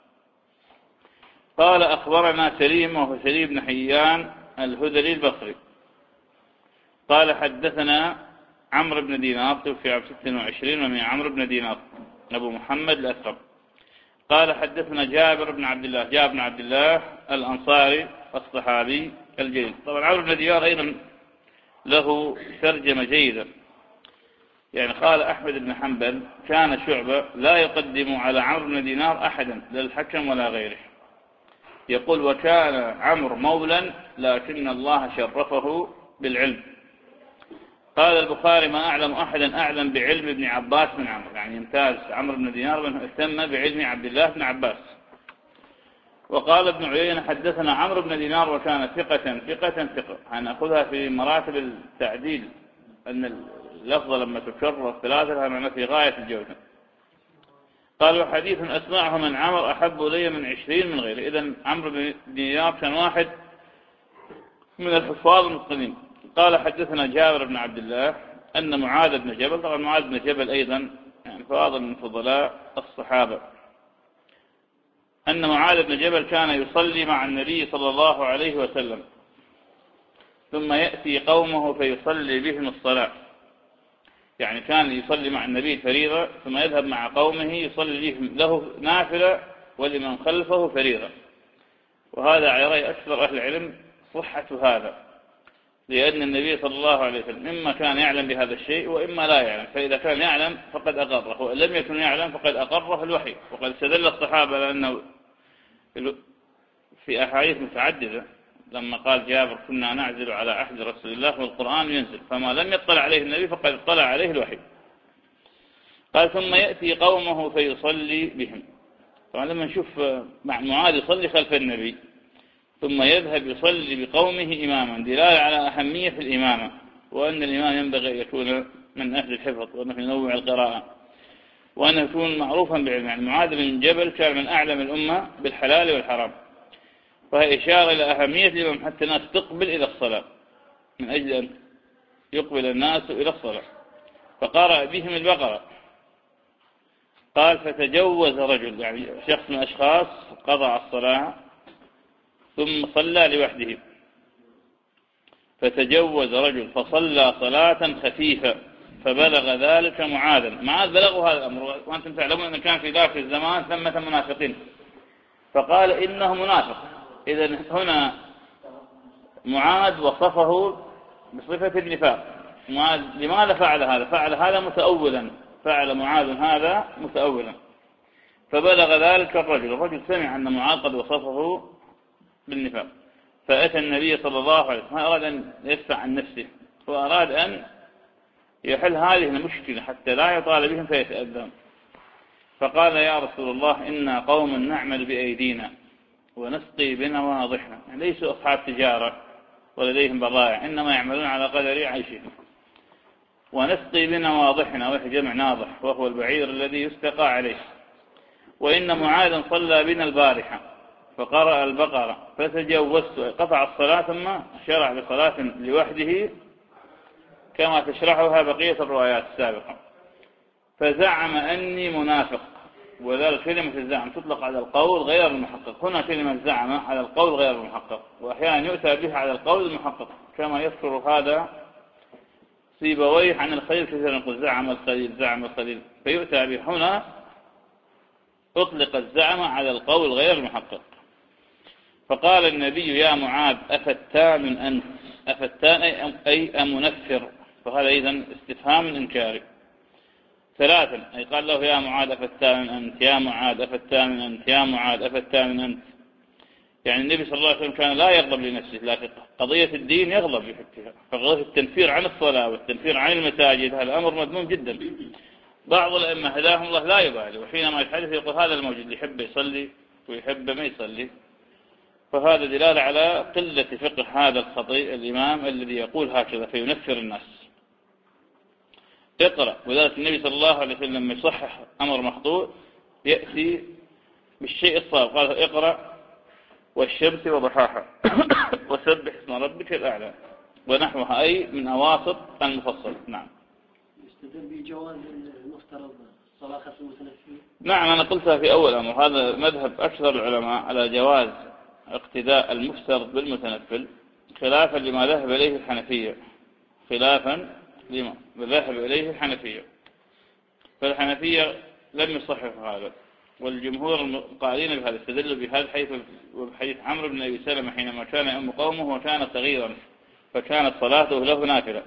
Speaker 1: قال أخبرنا سليم وهو سليم بن حيان الهذلي البصري قال حدثنا عمرو بن دينار توفي عام ست وعشرين ومن عمرو بن دينار أبو محمد الأسرم قال حدثنا جابر بن عبد الله جابر بن عبد الله الأنصاري الصحابي الجليل. طبعا عمرو بن دينار أيضا له ترجمة جيدة. يعني قال أحمد بن حنبل كان شعبة لا يقدم على عمرو بن دينار أحدا لا الحكم ولا غيره. يقول وكان عمرو مولا لكن الله شرفه بالعلم. قال البخاري ما أعلم أحدا أعلم بعلم ابن عباس من عمرو، يعني يمتاز عمرو بن دينار من اهتم بعلم عبد الله بن عباس. وقال ابن عيينة حدثنا عمرو بن دينار وكان ثقة ثقة ثقة. هنأخذها في مراتب التعديل أن اللفظة لما تكرر ثلاثة معنى في غاية الجودة. قالوا حديث أسمعه من عمرو أحب لي من عشرين من غيره. إذن عمرو بن دينار كان واحد من الحفاظ المتقنين. قال حدثنا جابر بن عبد الله أن معاذ بن جبل، طبعا معاذ بن جبل أيضا يعني فاضل من فضلاء الصحابة، أن معاذ بن جبل كان يصلي مع النبي صلى الله عليه وسلم ثم يأتي قومه فيصلي بهم الصلاة. يعني كان يصلي مع النبي فريضة ثم يذهب مع قومه يصلي بهم له نافلة ولمن خلفه فريضة. وهذا على رأي أكثر أهل العلم صحة هذا، لأن النبي صلى الله عليه وسلم إما كان يعلم بهذا الشيء وإما لا يعلم، فإذا كان يعلم فقد أقره وإن لم يكن يعلم فقد أقره الوحي. وقد استدل الصحابة لأنه في أحاديث متعددة لما قال جابر كنا نعزل على عهد رسول الله والقرآن ينزل فما لم يطلع عليه النبي فقد اطلع عليه الوحي. قال ثم يأتي قومه فيصلي بهم. طبعا لما نشوف مع معاذ يصلي خلف النبي ثم يذهب يصلي بقومه إماما دلالة على أهمية الإمامة وأن الإمام ينبغي أن يكون من أهل الحفظ وأنه ينوع القراءة وأنه يكون معروفا بعلم. يعني معاذ بن جبل كان من أعلم الأمة بالحلال والحرام، فهي إشارة إلى أهمية الإمام حتى الناس تقبل إلى الصلاة من أجل أن يقبل الناس إلى الصلاة. فقرأ بهم البقرة. قال فتجوز رجل، يعني شخص من الأشخاص قضى الصلاة ثم صلى لوحده. فتجوز رجل فصلى صلاة خفيفة فبلغ ذلك معاذا. معاذ بلغوا هذا الأمر وأنتم تعلمون أن كان في ذاك الزمان ثمة منافقين فقال إنه منافق. إذن هنا معاذ وصفه بصفة النفاق. معاذ لماذا فعل هذا؟ فعل هذا متأولا، فعل معاذ هذا متأولا. فبلغ ذلك الرجل، الرجل سمع أن معاذ قد وصفه بالنفاق فأتى النبي صلى الله عليه وسلم. أراد أن يدفع عن نفسه وأراد أن يحل هذه المشكلة حتى لا يطال بهم فيتأذون. فقال يا رسول الله إنا قوم نعمل بأيدينا ونسقي بنواضحنا، يعني ليسوا أصحاب تجارة ولديهم بضائع إنما يعملون على قدر عيشهم. ونسقي بنواضحنا وهي جمع ناضح وهو البعير الذي يستقى عليه. وإن معاذا صلى بنا البارحة فقرأ البقرة فتجوزت، قطع الصلاة ثم شرع بصلاة لوحده كما تشرحها بقية الروايات السابقة. فزعم أني منافق، وذلك كلمة الزعم تطلق على القول غير المحقق. هنا كلمة زعم على القول غير المحقق وأحيانا يؤتى بها على القول المحقق كما يذكر هذا سيبويه عن الخليل كثيرا يقول زعم الخليل زعم الخليل فيؤتى به. هنا أطلق الزعم على القول غير المحقق. فقال النبي يا معاذ أفتان أنت، أفتان أي أمنفر فهذا إذن استفهام إنكاري. ثلاثا أي قال له يا معاذ أفتان أنت، يا معاذ أفتان أنت، يا معاذ أفتان أنت. يعني النبي صلى الله عليه وسلم كان لا يغضب لنفسه، لكن قضية الدين يغضب بحكها. فقضية التنفير عن الصلاة والتنفير عن المساجد هذا أمر مذموم جدا. بعض الأئمة هداهم الله لا يبالي، وحينما يتحدث يقول هذا الموجود يحب يصلي ويحب ما يصلي. فهذا دلالة على قلة فقه هذا الخطيب الإمام الذي يقول هكذا فينفر الناس. اقرأ. وذلك النبي صلى الله عليه وسلم لما يصحح أمر مخطوء يأتي بالشيء الصواب، قال اقرأ والشمس وضحاها وسبح اسم ربك الأعلى ونحوها، أي من أواسط المفصل. نعم.
Speaker 2: يستدل بجواز المفترض صلاة خلف المتنفل.
Speaker 1: نعم أنا قلتها في أول أمر، هذا مذهب أكثر العلماء على جواز اقتداء المفترض بالمتنفل، خلافا لما ذهب إليه الحنفية، خلافا لما ذهب إليه الحنفية. فالحنفية لم يصححوا هذا، والجمهور القائلين بهذا استدلوا بهذا حيث وبحديث عمرو بن أبي سلمة حينما كان يؤم قومه وكان صغيرا فكانت صلاته له نافلة.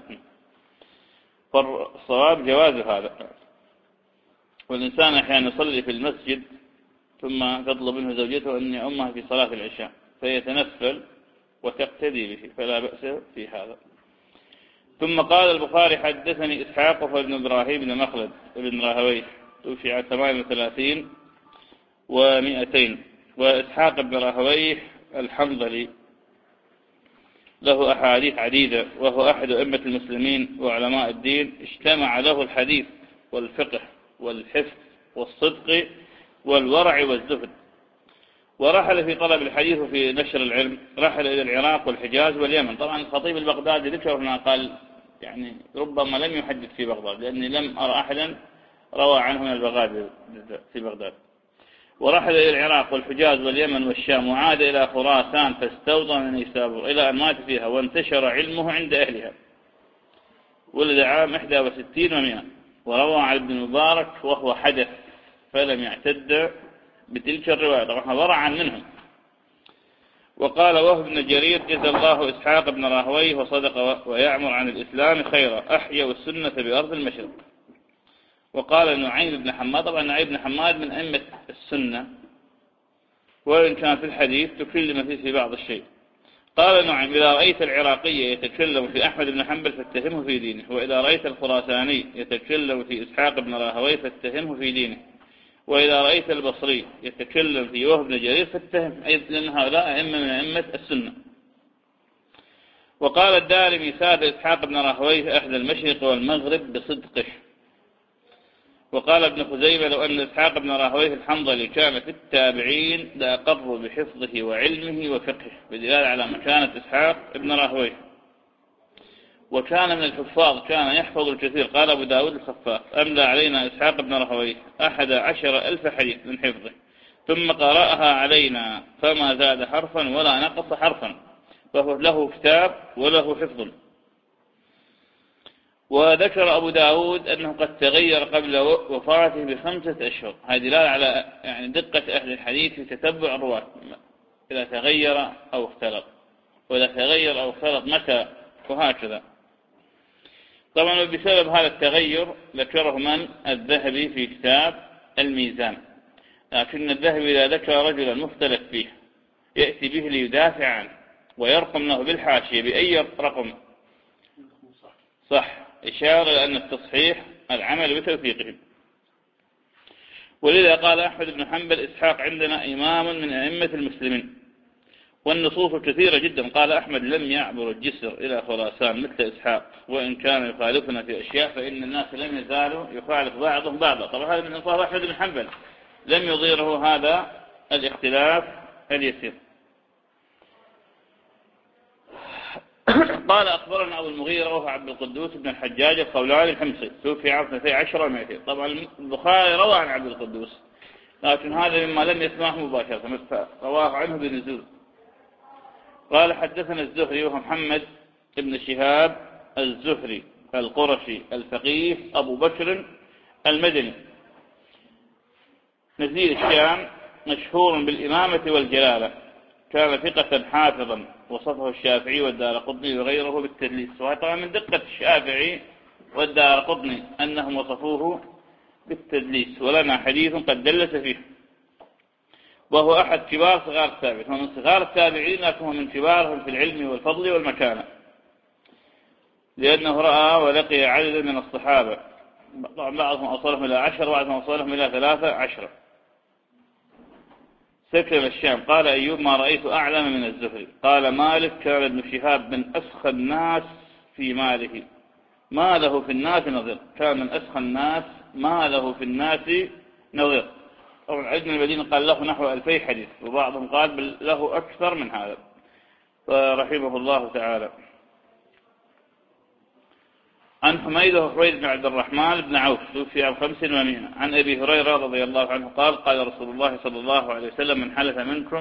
Speaker 1: فالصواب جواز هذا. والإنسان أحيانا يصلي في المسجد ثم تطلب منه زوجته أن يؤمها في صلاة العشاء فيتنفل وتقتدي به، فلا بأس في هذا. ثم قال البخاري حدثني إسحاق بن إبراهيم بن مخلد بن راهويه، توفي على ثمان وثلاثين ومئتين. وإسحاق بن راهويه الحنظلي له أحاديث عديدة، وهو أحد أئمة المسلمين وعلماء الدين، اجتمع له الحديث والفقه والحفظ والصدق والورع والزهد. ورحل في طلب الحديث وفي نشر العلم، رحل إلى العراق والحجاز واليمن. طبعا الخطيب البغدادي ذكر هنا قال يعني ربما لم يحدث في بغداد، لأني لم أرى أحدا روى عنه من البغدادي في بغداد. ورحل إلى العراق والحجاز واليمن والشام، وعاد إلى خراسان فاستوطن من نيسابور إلى أن مات فيها، وانتشر علمه عند أهلها. ولد عام واحد وستين ومئة. وروى عن ابن المبارك وهو حدث فلم يعتد بتلك الرواية، طبعا ورعا منهم. وقال وهب بن جرير جزى الله إسحاق بن راهويه وصدق ويعمر عن الإسلام خيرا، أحيا السنة بأرض المشرق. وقال نعيم بن حماد، طبعا نعيم بن حماد من أئمة السنة، وإن كان في الحديث تكلم فيه في بعض الشيء. قال نعيم إذا رأيت العراقي يتكلم في أحمد بن حنبل فاتهمه في دينه، وإذا رأيت الخراساني يتكلم في إسحاق بن راهويه فاتهمه في دينه، وإذا رأيت البصري يتكلم في وهب بن جرير فاتهم، لأن هؤلاء أئمة من أئمة السنة. وقال الدارمي ساد إسحاق بن راهويه أهل المشرق والمغرب بصدقه. وقال ابن خزيمة لو أن إسحاق بن راهويه الحنظلي كان في التابعين لأقر بحفظه وعلمه وفقهه، بدلالة على مكانة إسحاق بن راهويه. وكان من الحفاظ، كان يحفظ الكثير. قال أبو داود الخفاف أملى علينا إسحاق بن راهويه أحد عشر ألف حديث من حفظه، ثم قرأها علينا فما زاد حرفا ولا نقص حرفا، فهو له كتاب وله حفظ. وذكر أبو داود أنه قد تغير قبل وفاته بخمسة أشهر. هذه دلالة على يعني دقة أهل الحديث في تتبع الرواة، إذا تغير أو اختلط، وإذا تغير أو اختلط متى، وهكذا. طبعا بسبب هذا التغير ذكره من الذهبي في كتاب الميزان. لكن الذهبي إذا ذكر رجلا مختلف فيه يأتي به ليدافع عنه ويرقم له بالحاشية بأي رقم صح، إشارة إلى أن التصحيح العمل بتوثيقه. ولذا قال أحمد بن حنبل إسحاق عندنا إمام من أئمة المسلمين، والنصوص كثيرة جدا. قال أحمد لم يعبر الجسر إلى خراسان مثل إسحاق، وإن كان يخالفنا في أشياء فإن الناس لم يزالوا يخالف بعضهم بعضا. طبعا هذا من إنصاف أحمد بن حنبل، لم يضيره هذا الاختلاف اليسير. قال أخبرنا أبو المغيرة وهو عبد القدوس بن الحجاج الخولاني الحمصي، توفي عام اثنتي عشرة ومئتين. طبعا البخاري روى عن عبد القدوس، لكن هذا مما لم يسمعه مباشرة، رواه عنه بنزول. قال حدثنا الزهري وهو محمد بن شهاب الزهري القرشي الفقيه أبو بكر المدني نزيل الشام، مشهور بالإمامة والجلالة، كان ثقة حافظا وصفه الشافعي والدارقطني وغيره بالتدليس. وهذا طبعا من دقة الشافعي والدارقطني أنهم وصفوه بالتدليس، ولنا حديث قد دلس فيه، وهو أحد كبار صغار التابعين، هو من صغار التابعين لكن هو من كبارهم في العلم والفضل والمكانة، لأنه رأى ولقي عددا من الصحابة، بعضهم أوصلهم إلى عشر وبعضهم أوصلهم إلى ثلاثة عشر. سكن الشام. قال أيوب ما رأيت أعلم من الزهري. قال مالك كان ابن شهاب من أسخى الناس في ماله، ما له في الناس نظير، كان من أسخى الناس ما له في الناس نظير. طبعا عدنا المدينة قال له نحو ألفي حديث، وبعضهم قال بل له أكثر من هذا، فرحمه الله تعالى. عن حميد وحميد بن عبد الرحمن بن عوف توفي عام خمس ومئة. عن أبي هريرة رضي الله عنه قال قال رسول الله صلى الله عليه وسلم من حلف منكم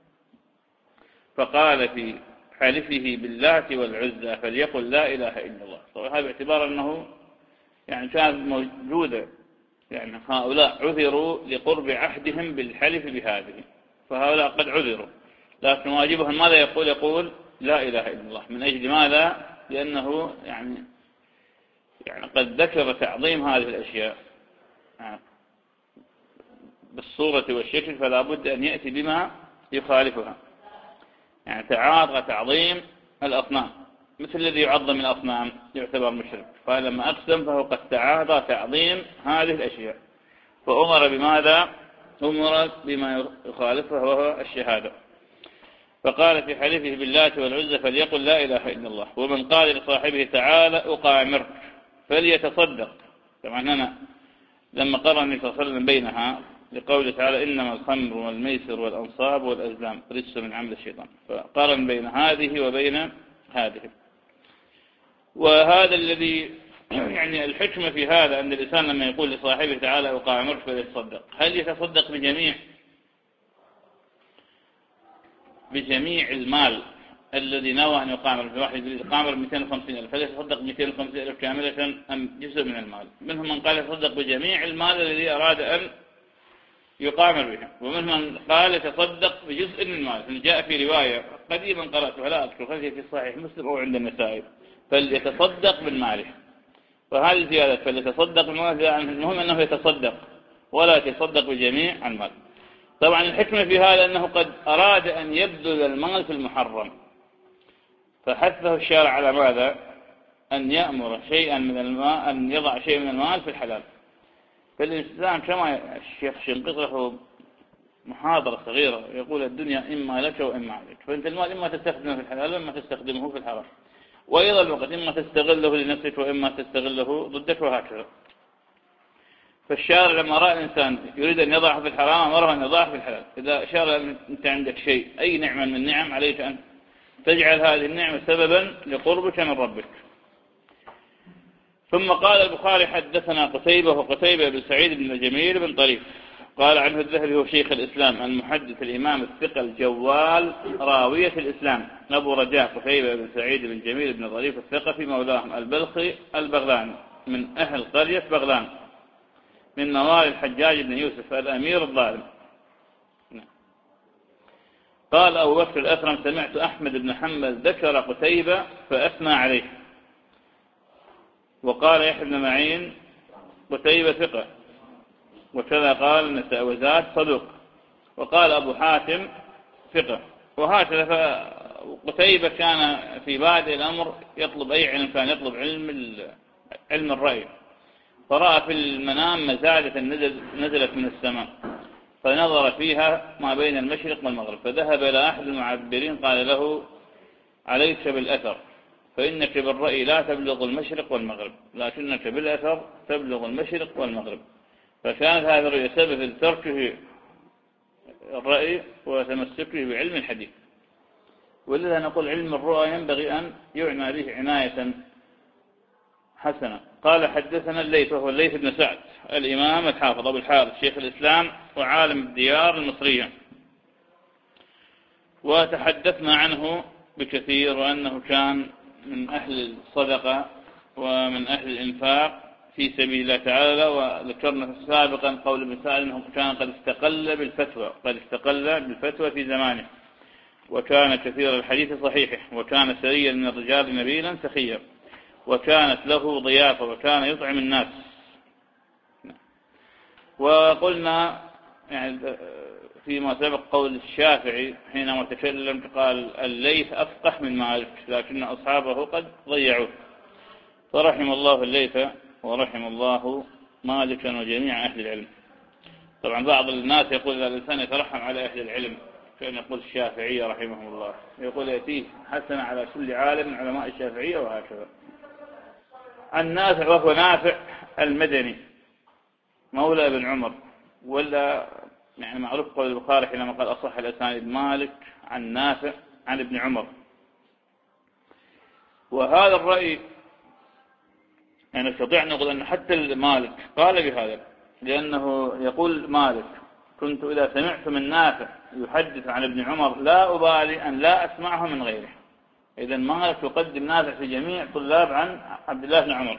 Speaker 1: فقال في حلفه باللات والعزى فليقل لا إله إلا الله. طبعا هذا باعتبار أنه يعني كانت موجودة، يعني هؤلاء عذروا لقرب عهدهم بالحلف بهذه، فهؤلاء قد عذروا، لكن واجبهم ماذا يقول؟ يقول لا إله إلا الله. من أجل ماذا؟ لأنه يعني يعني قد ذكر تعظيم هذه الأشياء بالصورة والشكل، فلا بد أن يأتي بما يخالفها. يعني تعاطى تعظيم الأصنام، مثل الذي يعظم الأصنام يعتبر مشرك، فلما أقسم فهو قد تعاطى تعظيم هذه الأشياء، فأمر بماذا؟ أمر بما يخالفه وهو الشهادة. فقال في حلفه باللات والعزى فليقل لا إله إلا الله. ومن قال لصاحبه تعالى أقامرك فليتصدق. طبعا هنا لما قرن النبي صلى الله عليه وسلم بينها لقوله تعالى إنما الخمر والميسر والأنصاب والأزلام رجس من عمل الشيطان، فقرن بين هذه وبين هذه. وهذا الذي يعني الحكمة في هذا أن الإنسان لما يقول لصاحبه تعالى أقامرك فليتصدق، هل يتصدق بجميع بجميع المال الذي نوى أن يقامر؟ في واحد يريد يقامر مئتين وخمسين ألف، هل يتصدق مئتين وخمسين ألف كاملة أم جزء من المال؟ منهم من قال يتصدق بجميع المال الذي أراد أن يقامر به، ومنهم من قال يتصدق بجزء من المال. جاء في رواية قديما قرأتها لا أذكر هل هي في صحيح مسلم أو عند النسائي فليتصدق بالمال، فهذه زيادة فليتصدق بالمال، يعني المهم أنه يتصدق ولا يتصدق بجميع المال. طبعا الحكمة في هذا أنه قد أراد أن يبذل المال في المحرم، فحثه الشارع على ماذا؟ أن يأمر شيئا من المال، أن يضع شيء من المال في الحلال. فالإنسان كما الشيخ شنقيطي له محاضرة صغيرة يقول الدنيا إما لك وإما عليك، فأنت المال إما تستخدمه في الحلال وإما تستخدمه في الحرام، وأيضا الوقت إما تستغله لنفسك وإما تستغله ضدك، وهكذا. فالشارع لما رأى الإنسان يريد أن يضعه في الحرام أمره أن يضعه في الحلال. إذا شارع أنت عندك شيء أي نعمة من النعم عليك أن تجعل هذه النعمة سببا لقربك من ربك. ثم قال البخاري حدثنا قتيبة وقتيبة بن سعيد بن جميل بن طريف قال عنه الذهبي هو شيخ الإسلام المحدث الإمام الثقة الجوال راوية الإسلام أبو رجاء قتيبة بن سعيد بن جميل بن طريف الثقفي مولاهم البلخي البغلاني من أهل قرية بغلان من موالي الحجاج بن يوسف الأمير الظالم. قال أبو بكر الأثرم سمعت أحمد بن حنبل ذكر قتيبة فأثنى عليه. وقال يحيى بن معين قتيبة ثقة، وكذا قال النسائي وزاد صدوق، وقال أبو حاتم ثقة. وهكذا فقتيبة كان في بادئ الأمر يطلب أي علم، كان يطلب علم علم الرأي، فرأى في المنام مزادة نزلت من السماء فنظر فيها ما بين المشرق والمغرب، فذهب إلى أحد المعبرين قال له عليك بالأثر فإنك بالرأي لا تبلغ المشرق والمغرب، لكنك بالأثر تبلغ المشرق والمغرب. فكانت هذا الرؤية سبب لتركه الرأي وتمسكه بعلم الحديث. ولذا نقول علم الرؤى ينبغي أن يعنى به عناية حسنة. قال حدثنا الليث وهو الليث بن سعد الإمام الحافظ أبو الحارث شيخ الإسلام وعالم الديار المصرية، وتحدثنا عنه بكثير وأنه كان من أهل الصدقة ومن أهل الإنفاق في سبيل الله تعالى. وذكرنا سابقا قول ابن سعد أنه كان قد استقل بالفتوى قد استقل بالفتوى في زمانه، وكان كثير الحديث صحيحه، وكان سريا من الرجال نبيلا سخيا، وكانت له ضيافة، وكان يطعم الناس. وقلنا يعني فيما سبق قول الشافعي حينما تكلم قال الليث أفقه من مالك، لكن أصحابه قد ضيعوه، فرحم الله الليث ورحم الله مالكا وجميع أهل العلم. طبعا بعض الناس يقول الإنسان يترحم على أهل العلم، كان يقول الشافعي رحمه الله، يقول يأتيه حسن على كل عالم من علماء الشافعية وهكذا. عن نافع وهو نافع المدني مولى بن عمر، ولا يعني معروف قول البخاري حينما قال أصح الأسانيد مالك عن نافع عن ابن عمر. وهذا الرأي يعني نستطيع أن نقول أن حتى مالك قال بهذا، لأنه يقول مالك كنت إذا سمعت من نافع يحدث عن ابن عمر لا أبالي أن لا أسمعه من غيره. إذن مالك يقدم نافع في جميع طلاب عن عبد الله بن عمر.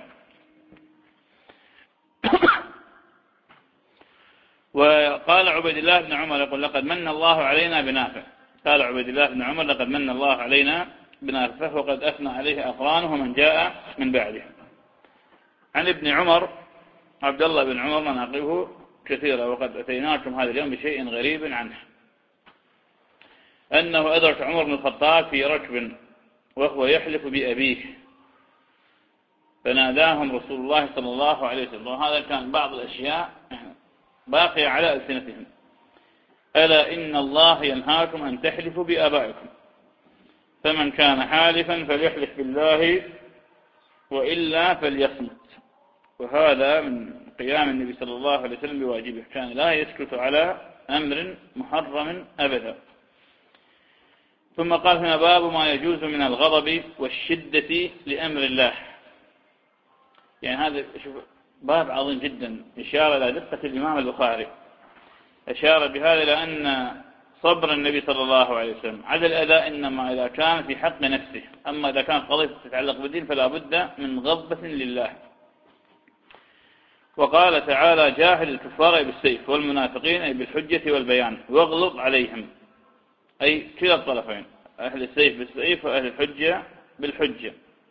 Speaker 1: وقال عبيد الله بن عمر يقول لقد من الله علينا بنافع، قال عبيد الله بن عمر لقد من الله علينا بنافع، وقد أثنى عليه أقرانه من جاء من بعده. عن ابن عمر عبد الله بن عمر مناقبه كثيرة، وقد أتيناكم هذا اليوم بشيء غريب عنه، أنه أدرك عمر بن الخطاب في ركب وهو يحلف بأبيه، فناداهم رسول الله صلى الله عليه وسلم، وهذا كان بعض الأشياء باقية على ألسنتهم: ألا إن الله ينهاكم أن تحلفوا بآبائكم، فمن كان حالفا فليحلف بالله وإلا فليصمت. وهذا من قيام النبي صلى الله عليه وسلم بواجبه، كان لا يسكت على أمر محرم أبدا. ثم قال هنا باب ما يجوز من الغضب والشدة لأمر الله. يعني هذا باب عظيم جدا، إشارة إلى دقة الإمام البخاري، أشار بهذا إلى أن صبر النبي صلى الله عليه وسلم على الأذى إنما إذا كان في حق نفسه، أما إذا كانت قضية تتعلق بالدين فلا بد من غضبة لله. وقال تعالى جاهد الكفار بالسيف والمنافقين أي بالحجة والبيان واغلظ عليهم، أي كلا الطرفين، أهل السيف بالسيف وأهل الحجة بالحجة.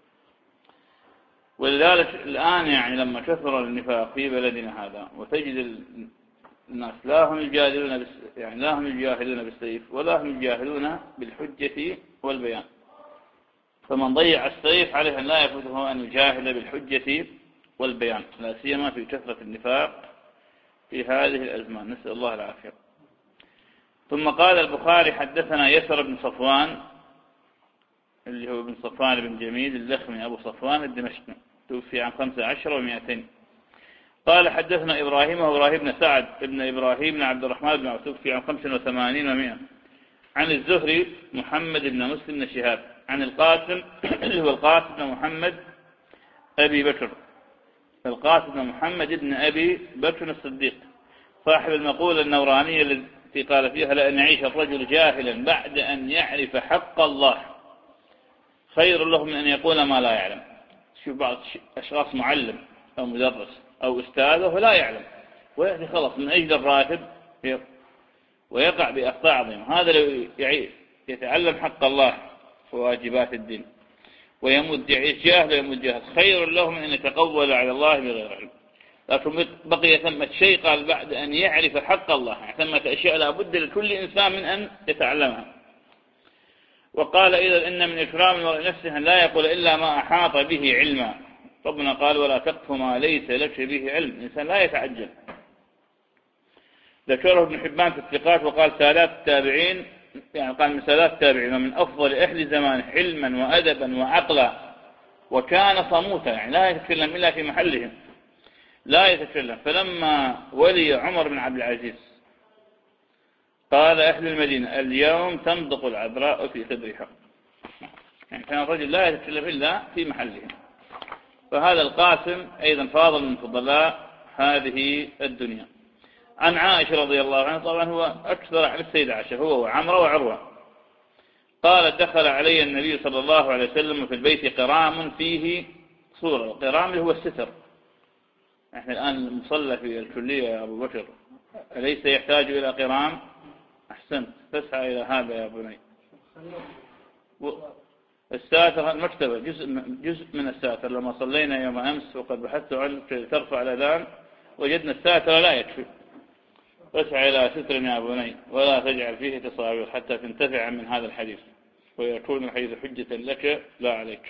Speaker 1: ولذلك الآن يعني لما كثر النفاق في بلدنا هذا، وتجد الناس لا هم يجاهدون يعني لا هم يجاهدون بالسيف ولا هم يجاهدون بالحجة والبيان، فمن ضيع السيف عليه أن لا يفوته أن يجاهد بالحجة والبيان، لا سيما في كثرة النفاق في هذه الأزمان، نسأل الله العافية. ثم قال البخاري حدثنا يسر بن صفوان اللي هو بن صفوان بن جميل اللخمي أبو صفوان الدمشقي، توفي عام خمسة عشر ومئتين. قال حدثنا إبراهيم وإبراهيم بن سعد ابن إبراهيم بن عبد الرحمن بن عوف، توفي عام خمسة وثمانين ومئة. عن الزهري محمد بن مسلم بن شهاب عن القاسم اللي هو القاسم بن محمد أبي بكر، القاسم بن محمد بن أبي بكر الصديق صاحب المقولة النورانية التي قال فيها لأن يعيش الرجل جاهلا بعد أن يعرف حق الله خير له من أن يقول ما لا يعلم. شوف بعض أشخاص معلم أو مدرس أو أستاذ وهو لا يعلم، ويأتي خلص من أجل الراتب ويقع بأخطاء عظيمة. هذا لو يتعلم حق الله وواجبات الدين ويمد يعيش جاهل ويمد جاهل خير له من أن يتقول على الله بغير علم. لكن بقي ثمة شيء قال بعد أن يعرف حق الله، يعني ثمة أشياء لا بد لكل إنسان من أن يتعلمها. وقال إذا إن من إكرام المرء نفسه أن لا يقول إلا ما أحاط به علما. ربنا قال ولا تقف ما ليس لك به علم، الإنسان لا يتعجل. ذكره ابن حبان في الثقات وقال سادات التابعين، يعني قال من سادات التابعين ومن أفضل أهل زمانه علما وأدبا وعقلا، وكان صموتا يعني لا يتكلم إلا في محلهم، لا يتكلم. فلما ولي عمر بن عبد العزيز قال أهل المدينة اليوم تنطق العذراء في صدرها، يعني كان الرجل لا يتكلم إلا في محلهم. فهذا القاسم أيضا فاضل من فضلاء هذه الدنيا. عن عائشة رضي الله عنها، طبعا هو أكثر عن السيدة عائشة هو وعمرة وعروة، قال دخل علي النبي صلى الله عليه وسلم في البيت قرام فيه صورة. القرام اللي هو الستر. احنا الآن المصلى في الكلية يا أبو بكر أليس يحتاج إلى قرام؟ أحسنت، تسعى إلى هذا يا بني. الساتر المكتبة جزء جزء من الساتر. لما صلينا يوم أمس وقد بحثت عنه ترفع الأذان وجدنا الساتر لا يكفي. فاسعى إلى ستر يا بني ولا تجعل فيه تصاوير حتى تنتفع من هذا الحديث ويكون الحديث حجة لك لا عليك.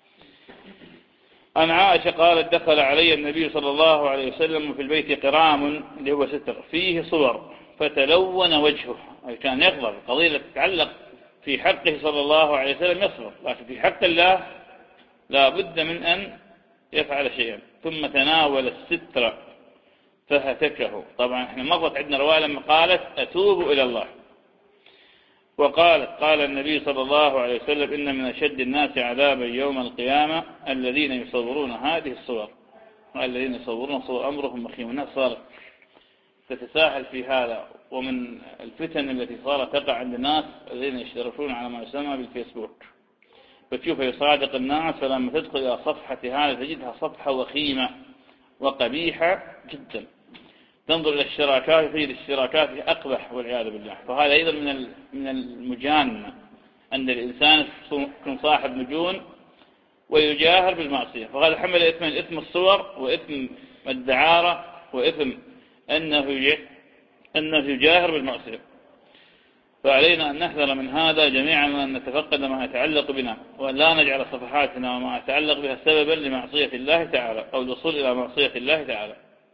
Speaker 1: عن عائشة قالت دخل علي النبي صلى الله عليه وسلم في البيت قرام اللي هو ستر فيه صور فتلون وجهه، أي كان يغضب. قضية تتعلق في حقه صلى الله عليه وسلم يصبر، لكن في حق الله لا بد من أن يفعل شيئا. ثم تناول الستر فهتكه. طبعا احنا مرت عندنا رواية لما قالت أتوب إلى الله، وقالت قال النبي صلى الله عليه وسلم إن من أشد الناس عذابا يوم القيامة الذين يصورون هذه الصور، الذين يصورون صور أمرهم مخيم. الناس صارت تتساهل في هذا، ومن الفتن التي صارت تقع عند الناس الذين يشتركون على ما يسمى بالفيسبوك، فتشوف يصادق الناس فلما تدخل إلى صفحة هذا تجدها صفحة وخيمة وقبيحة جدا. تنظر إلى الشراكات تجد الشراكات أقبح والعياذ بالله. فهذا أيضا من من المجانة أن الإنسان يكون صاحب مجون ويجاهر بالمعصية، فهذا حمل إثم إثم الصور وإثم الدعارة وإثم أنه أنه يجاهر بالمعصية. فعلينا أن نحذر من هذا جميعا وأن نتفقد ما يتعلق بنا، وأن لا نجعل صفحاتنا وما يتعلق بها سببا لمعصية الله تعالى أو الوصول إلى معصية الله تعالى.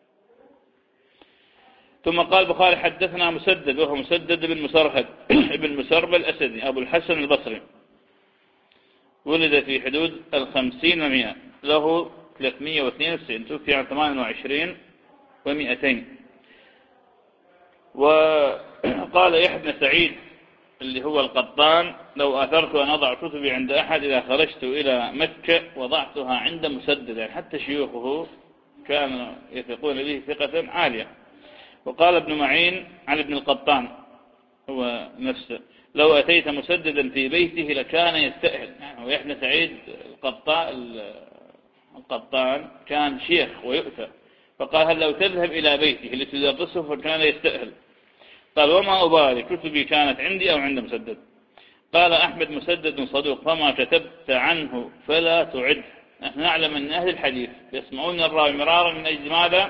Speaker 1: ثم قال البخاري حدثنا مسدد وهو مسدد بن مسرهد بن مسربل الأسدي أبو الحسن البصري، ولد في حدود الخمسين ومئة، له ثلاثمئة واثنين وتسعين، توفي عن ثمان وعشرين ومئتين. وقال يحيى بن سعيد اللي هو القطان لو أثرت أن أضع كتبي عند أحد إذا خرجت إلى مكة وضعتها عند مسدد، يعني حتى شيوخه كانوا يثقون به ثقة عالية. وقال ابن معين عن ابن القطان هو نفسه لو أتيت مسددا في بيته لكان يستأهل. يعني يحيى بن سعيد القطان القطان كان شيخ ويؤثر، فقال هل لو تذهب إلى بيته لتدرسه فكان يستأهل. قال وما أبالي كتبي كانت عندي أو عند مسدد. قال أحمد مسدد صدوق فما كتبت عنه فلا تعد. نحن نعلم أن أهل الحديث يسمعون الراوي مرارا من أجل ماذا؟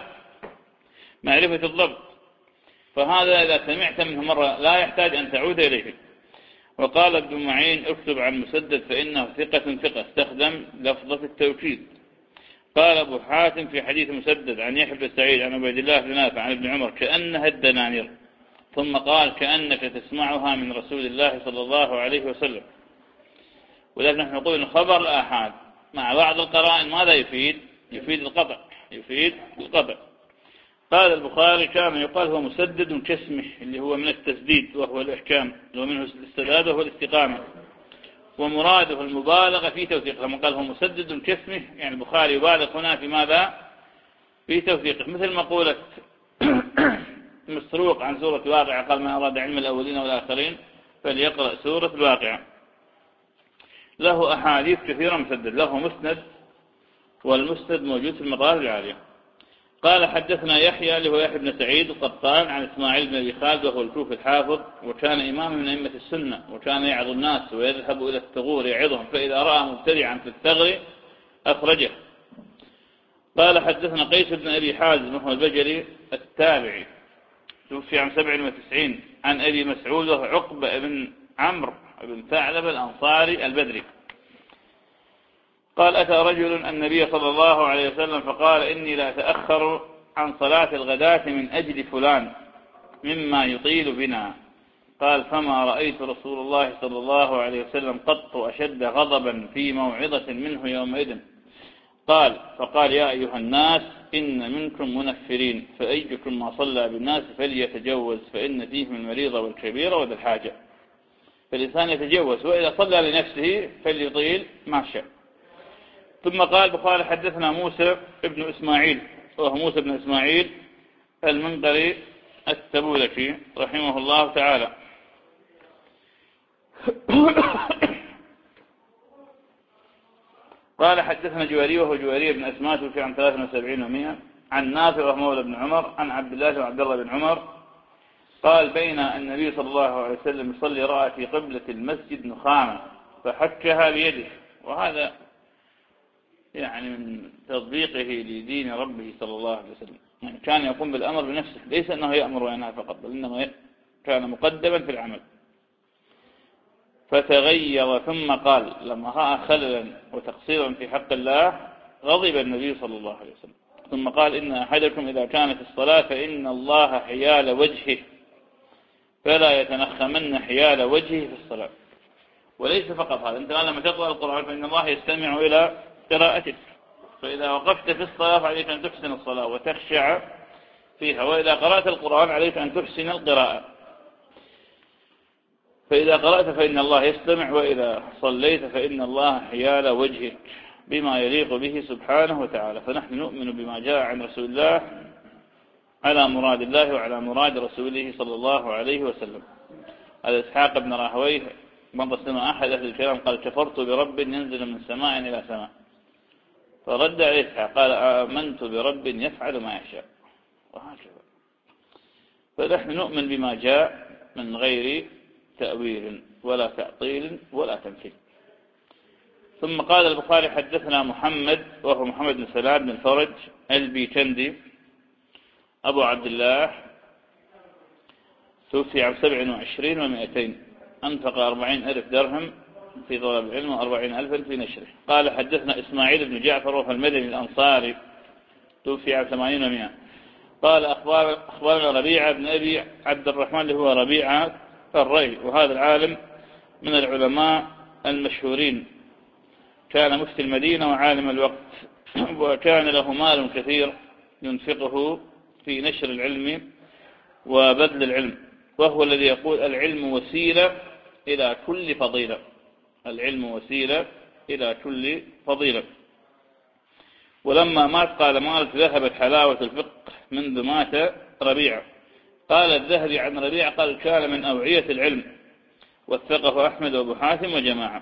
Speaker 1: معرفة الضبط، فهذا إذا سمعت منه مرة لا يحتاج أن تعود إليه. وقال ابن معين اكتب عن مسدد فإنه ثقة ثقة، استخدم لفظة التوكيد. قال أبو حاتم في حديث مسدد عن يحيى بن سعيد عن عبيد الله بن نافع عن ابن عمر كأنها الدنانير، ثم قال كأنك تسمعها من رسول الله صلى الله عليه وسلم. ولكن نحن نقول أن خبر الآحاد مع بعض القرائن ماذا يفيد؟ يفيد القطع، يفيد القطع. قال البخاري كان يقال هو مسدد كاسمه اللي هو من التسديد وهو الإحكام، ومنه الاستداد وهو الاستقامة، ومراده المبالغة في توثيقه. لما قال هو مسدد كاسمه يعني البخاري يبالغ هنا في ماذا؟ في توثيقه. مثل مقولة مسروق عن سورة الواقعة قال من أراد علم الأولين والآخرين فليقرأ سورة الواقعة. له أحاديث كثيرة مسدد، له مسند، والمسند موجود في المقالات العالية. قال حدثنا يحيى اللي هو يحيى بن سعيد القطان عن إسماعيل بن أبي خالد وهو الكوفي الحافظ، وكان إمام من أئمة السنة، وكان يعظ الناس ويذهب إلى الثغور يعظهم، فإذا رأى مبتدعا في الثغر أخرجه. قال حدثنا قيس بن أبي حازم وهو البجلي التابعي، توفي عن سبع وتسعين، عن أبي مسعود وهو عقبة بن عمرو بن ثعلب الأنصاري البدري. قال أتى رجل النبي صلى الله عليه وسلم فقال إني لا أتأخر عن صلاة الغداة من أجل فلان مما يطيل بنا. قال فما رأيت رسول الله صلى الله عليه وسلم قط أشد غضبا في موعظة منه يومئذ. قال فقال يا أيها الناس إن منكم منفرين، فأيكم ما صلى بالناس فليتجوز فإن فيهم المريض والكبير وذا الحاجة. فالإنسان يتجوز، وإذا صلى لنفسه فليطيل ما شاء. ثم قال بخاري حدثنا موسى ابن إسماعيل وهو موسى بن إسماعيل المنقري التبوذكي رحمه الله تعالى. قال حدثنا جواري وهو جواري بن أسماء توفي عن ثلاث وسبعين ومئة، عن نافع وهو مولى بن عمر عن عبد الله وعبد الله بن عمر قال بين النبي صلى الله عليه وسلم يصلي رأى في قبلة المسجد نخامة فحكها بيده. وهذا يعني من تطبيقه لدين ربه صلى الله عليه وسلم، يعني كان يقوم بالأمر بنفسه، ليس أنه يأمر وينهى فقط، بل إنما كان مقدما في العمل. فتغير ثم قال لما رأى خللا وتقصيرا في حق الله غضب النبي صلى الله عليه وسلم، ثم قال إن أحدكم إذا كان في الصلاة فإن الله حيال وجهه فلا يتنخمن حيال وجهه في الصلاة. وليس فقط هذا، أنت لما تقرأ القرآن فإن الله يستمع إلى قراءتك، فإذا وقفت في الصلاة فعليك أن تحسن الصلاة وتخشع فيها، وإذا قرأت القرآن عليك أن تحسن القراءة. فإذا قرأت فإن الله يستمع، وإذا صليت فإن الله حيال وجهك بما يليق به سبحانه وتعالى. فنحن نؤمن بما جاء عن رسول الله على مراد الله وعلى مراد رسوله صلى الله عليه وسلم. هذا إسحاق بن راهويه مرة سمع أحد أهل الكلام قال كفرت برب ينزل من سماء إلى سماء، فرد عليه إسحاق قال آمنت برب يفعل ما يشاء. وهكذا فنحن نؤمن بما جاء من غير تأويل ولا تعطيل ولا تمثيل. ثم قال البخاري حدثنا محمد وهو محمد بن سلام بن الفرج البيكندي أبو عبد الله، توفي عام سبع وعشرين ومئتين، أنفق أربعين ألف درهم في طلب العلم وأربعين ألفا في نشره. قال حدثنا إسماعيل بن جعفر وهو المدني الأنصاري، توفي عام ثمانين ومئة. قال أخبار أخبارنا ربيعة بن أبي عبد الرحمن اللي هو ربيعة الرأي، وهذا العالم من العلماء المشهورين، كان مفتي المدينة وعالم الوقت، وكان له مال كثير ينفقه في نشر العلم وبذل العلم، وهو الذي يقول العلم وسيلة إلى كل فضيلة، العلم وسيلة إلى كل فضيلة. ولما مات قال مالت ذهبت حلاوة الفقه منذ مات ربيعة. قال الذهبي عن ربيعة قال كان من أوعية العلم، وثقه أحمد وأبو حاتم وجماعة،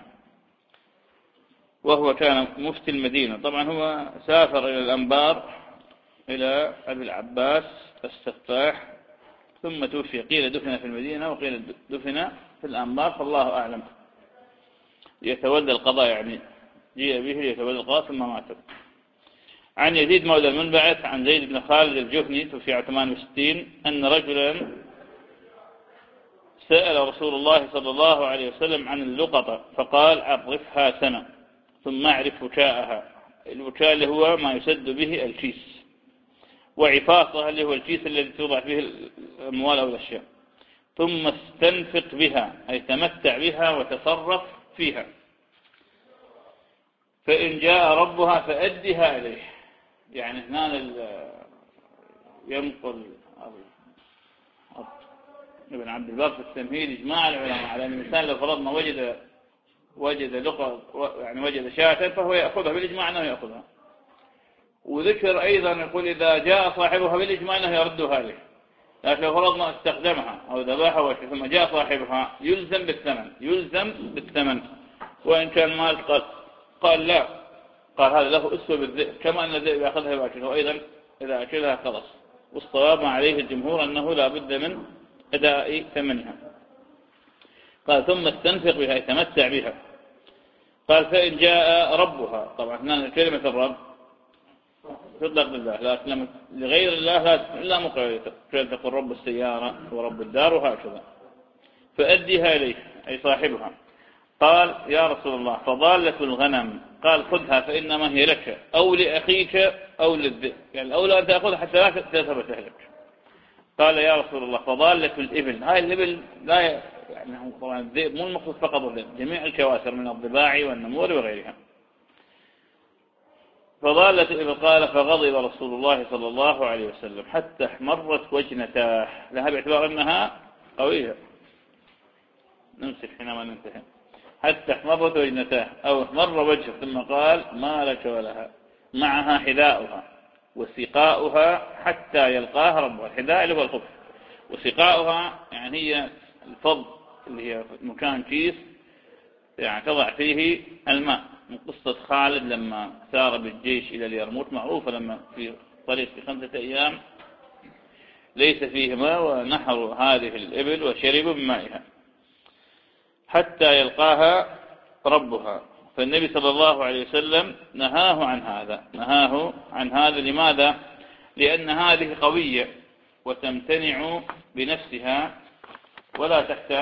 Speaker 1: وهو كان مفتي المدينة. طبعا هو سافر إلى الأنبار إلى أبي العباس السفاح، ثم توفي، قيل دفن في المدينة وقيل دفن في الأنبار، فالله أعلم. يتولى القضاء، يعني جيء به يتولى القضاء ثم مات. عن يزيد مولى المنبعث عن زيد بن خالد الجهني توفي عام ثمانية وستين أن رجلا سأل رسول الله صلى الله عليه وسلم عن اللقطة فقال عرفها سنة ثم اعرف وكاءها. الوكاء اللي هو ما يسد به الكيس، وعفاصها اللي هو الكيس الذي توضع فيه الأموال أو الأشياء، ثم استنفق بها أي تمتع بها وتصرف فيها، فإن جاء ربها فأدها إليه. يعني هنا ينقل ابن عبد البر في التمهيد إجماع العلماء على أن الإنسان لو فرضنا وجد وجد لقطة يعني وجد شاة فهو يأخذها بالإجماع أنه يأخذها. وذكر أيضا يقول إذا جاء صاحبها بالإجماع أنه يردها له، لكن لو فرضنا استخدمها أو ذبحها ثم جاء صاحبها يلزم بالثمن، يلزم بالثمن وإن كان مال قد قال لا، قال هذا له أسوة بالذئب، كما أن الذئب يأخذها وأكله، وأيضا إذا أكلها خلص. والصواب ما عليه الجمهور أنه لا بد من أداء ثمنها. قال ثم استنفق بها يتمتع بها. قال فإن جاء ربها، طبعا هنا كلمة الرب تطلق بالله، لكن لغير الله لا إلا مقيدة، تقول رب السيارة ورب الدار وهكذا، فأديها إليه أي صاحبها. قال يا رسول الله فضالة الغنم، قال خذها فإنما هي لك أو لأخيك أو للذئب، يعني الأولى أن تأخذها حتى لا تذهب تهلك. قال يا رسول الله فضالة الإبل، هاي الإبل لا ي... يعني طبعا الذئب مو المقصود فقط الذئب، جميع الكواسر من الضباع والنمور وغيرها. فضالة الإبل قال فغضب رسول الله صلى الله عليه وسلم حتى احمرت وجنتاه، لها باعتبار أنها قوية، نمسك حينما ننتهي، حتى احمرت وجنتاه أو احمر وجهه، ثم قال ما لك ولها، معها حذاؤها وسقاؤها حتى يلقاها ربها. الحذاء اللي هو الخف، وسقاؤها يعني هي الفض اللي هي مكان كيس يعني تضع فيه الماء. من قصة خالد لما سار بالجيش إلى اليرموك معروفة، لما في طريق في خمسة أيام ليس فيه ماء ونحروا هذه الإبل وشربوا من مائها حتى يلقاها ربها. فالنبي صلى الله عليه وسلم نهاه عن هذا نهاه عن هذا لماذا؟ لأن هذه قوية وتمتنع بنفسها ولا تحتاج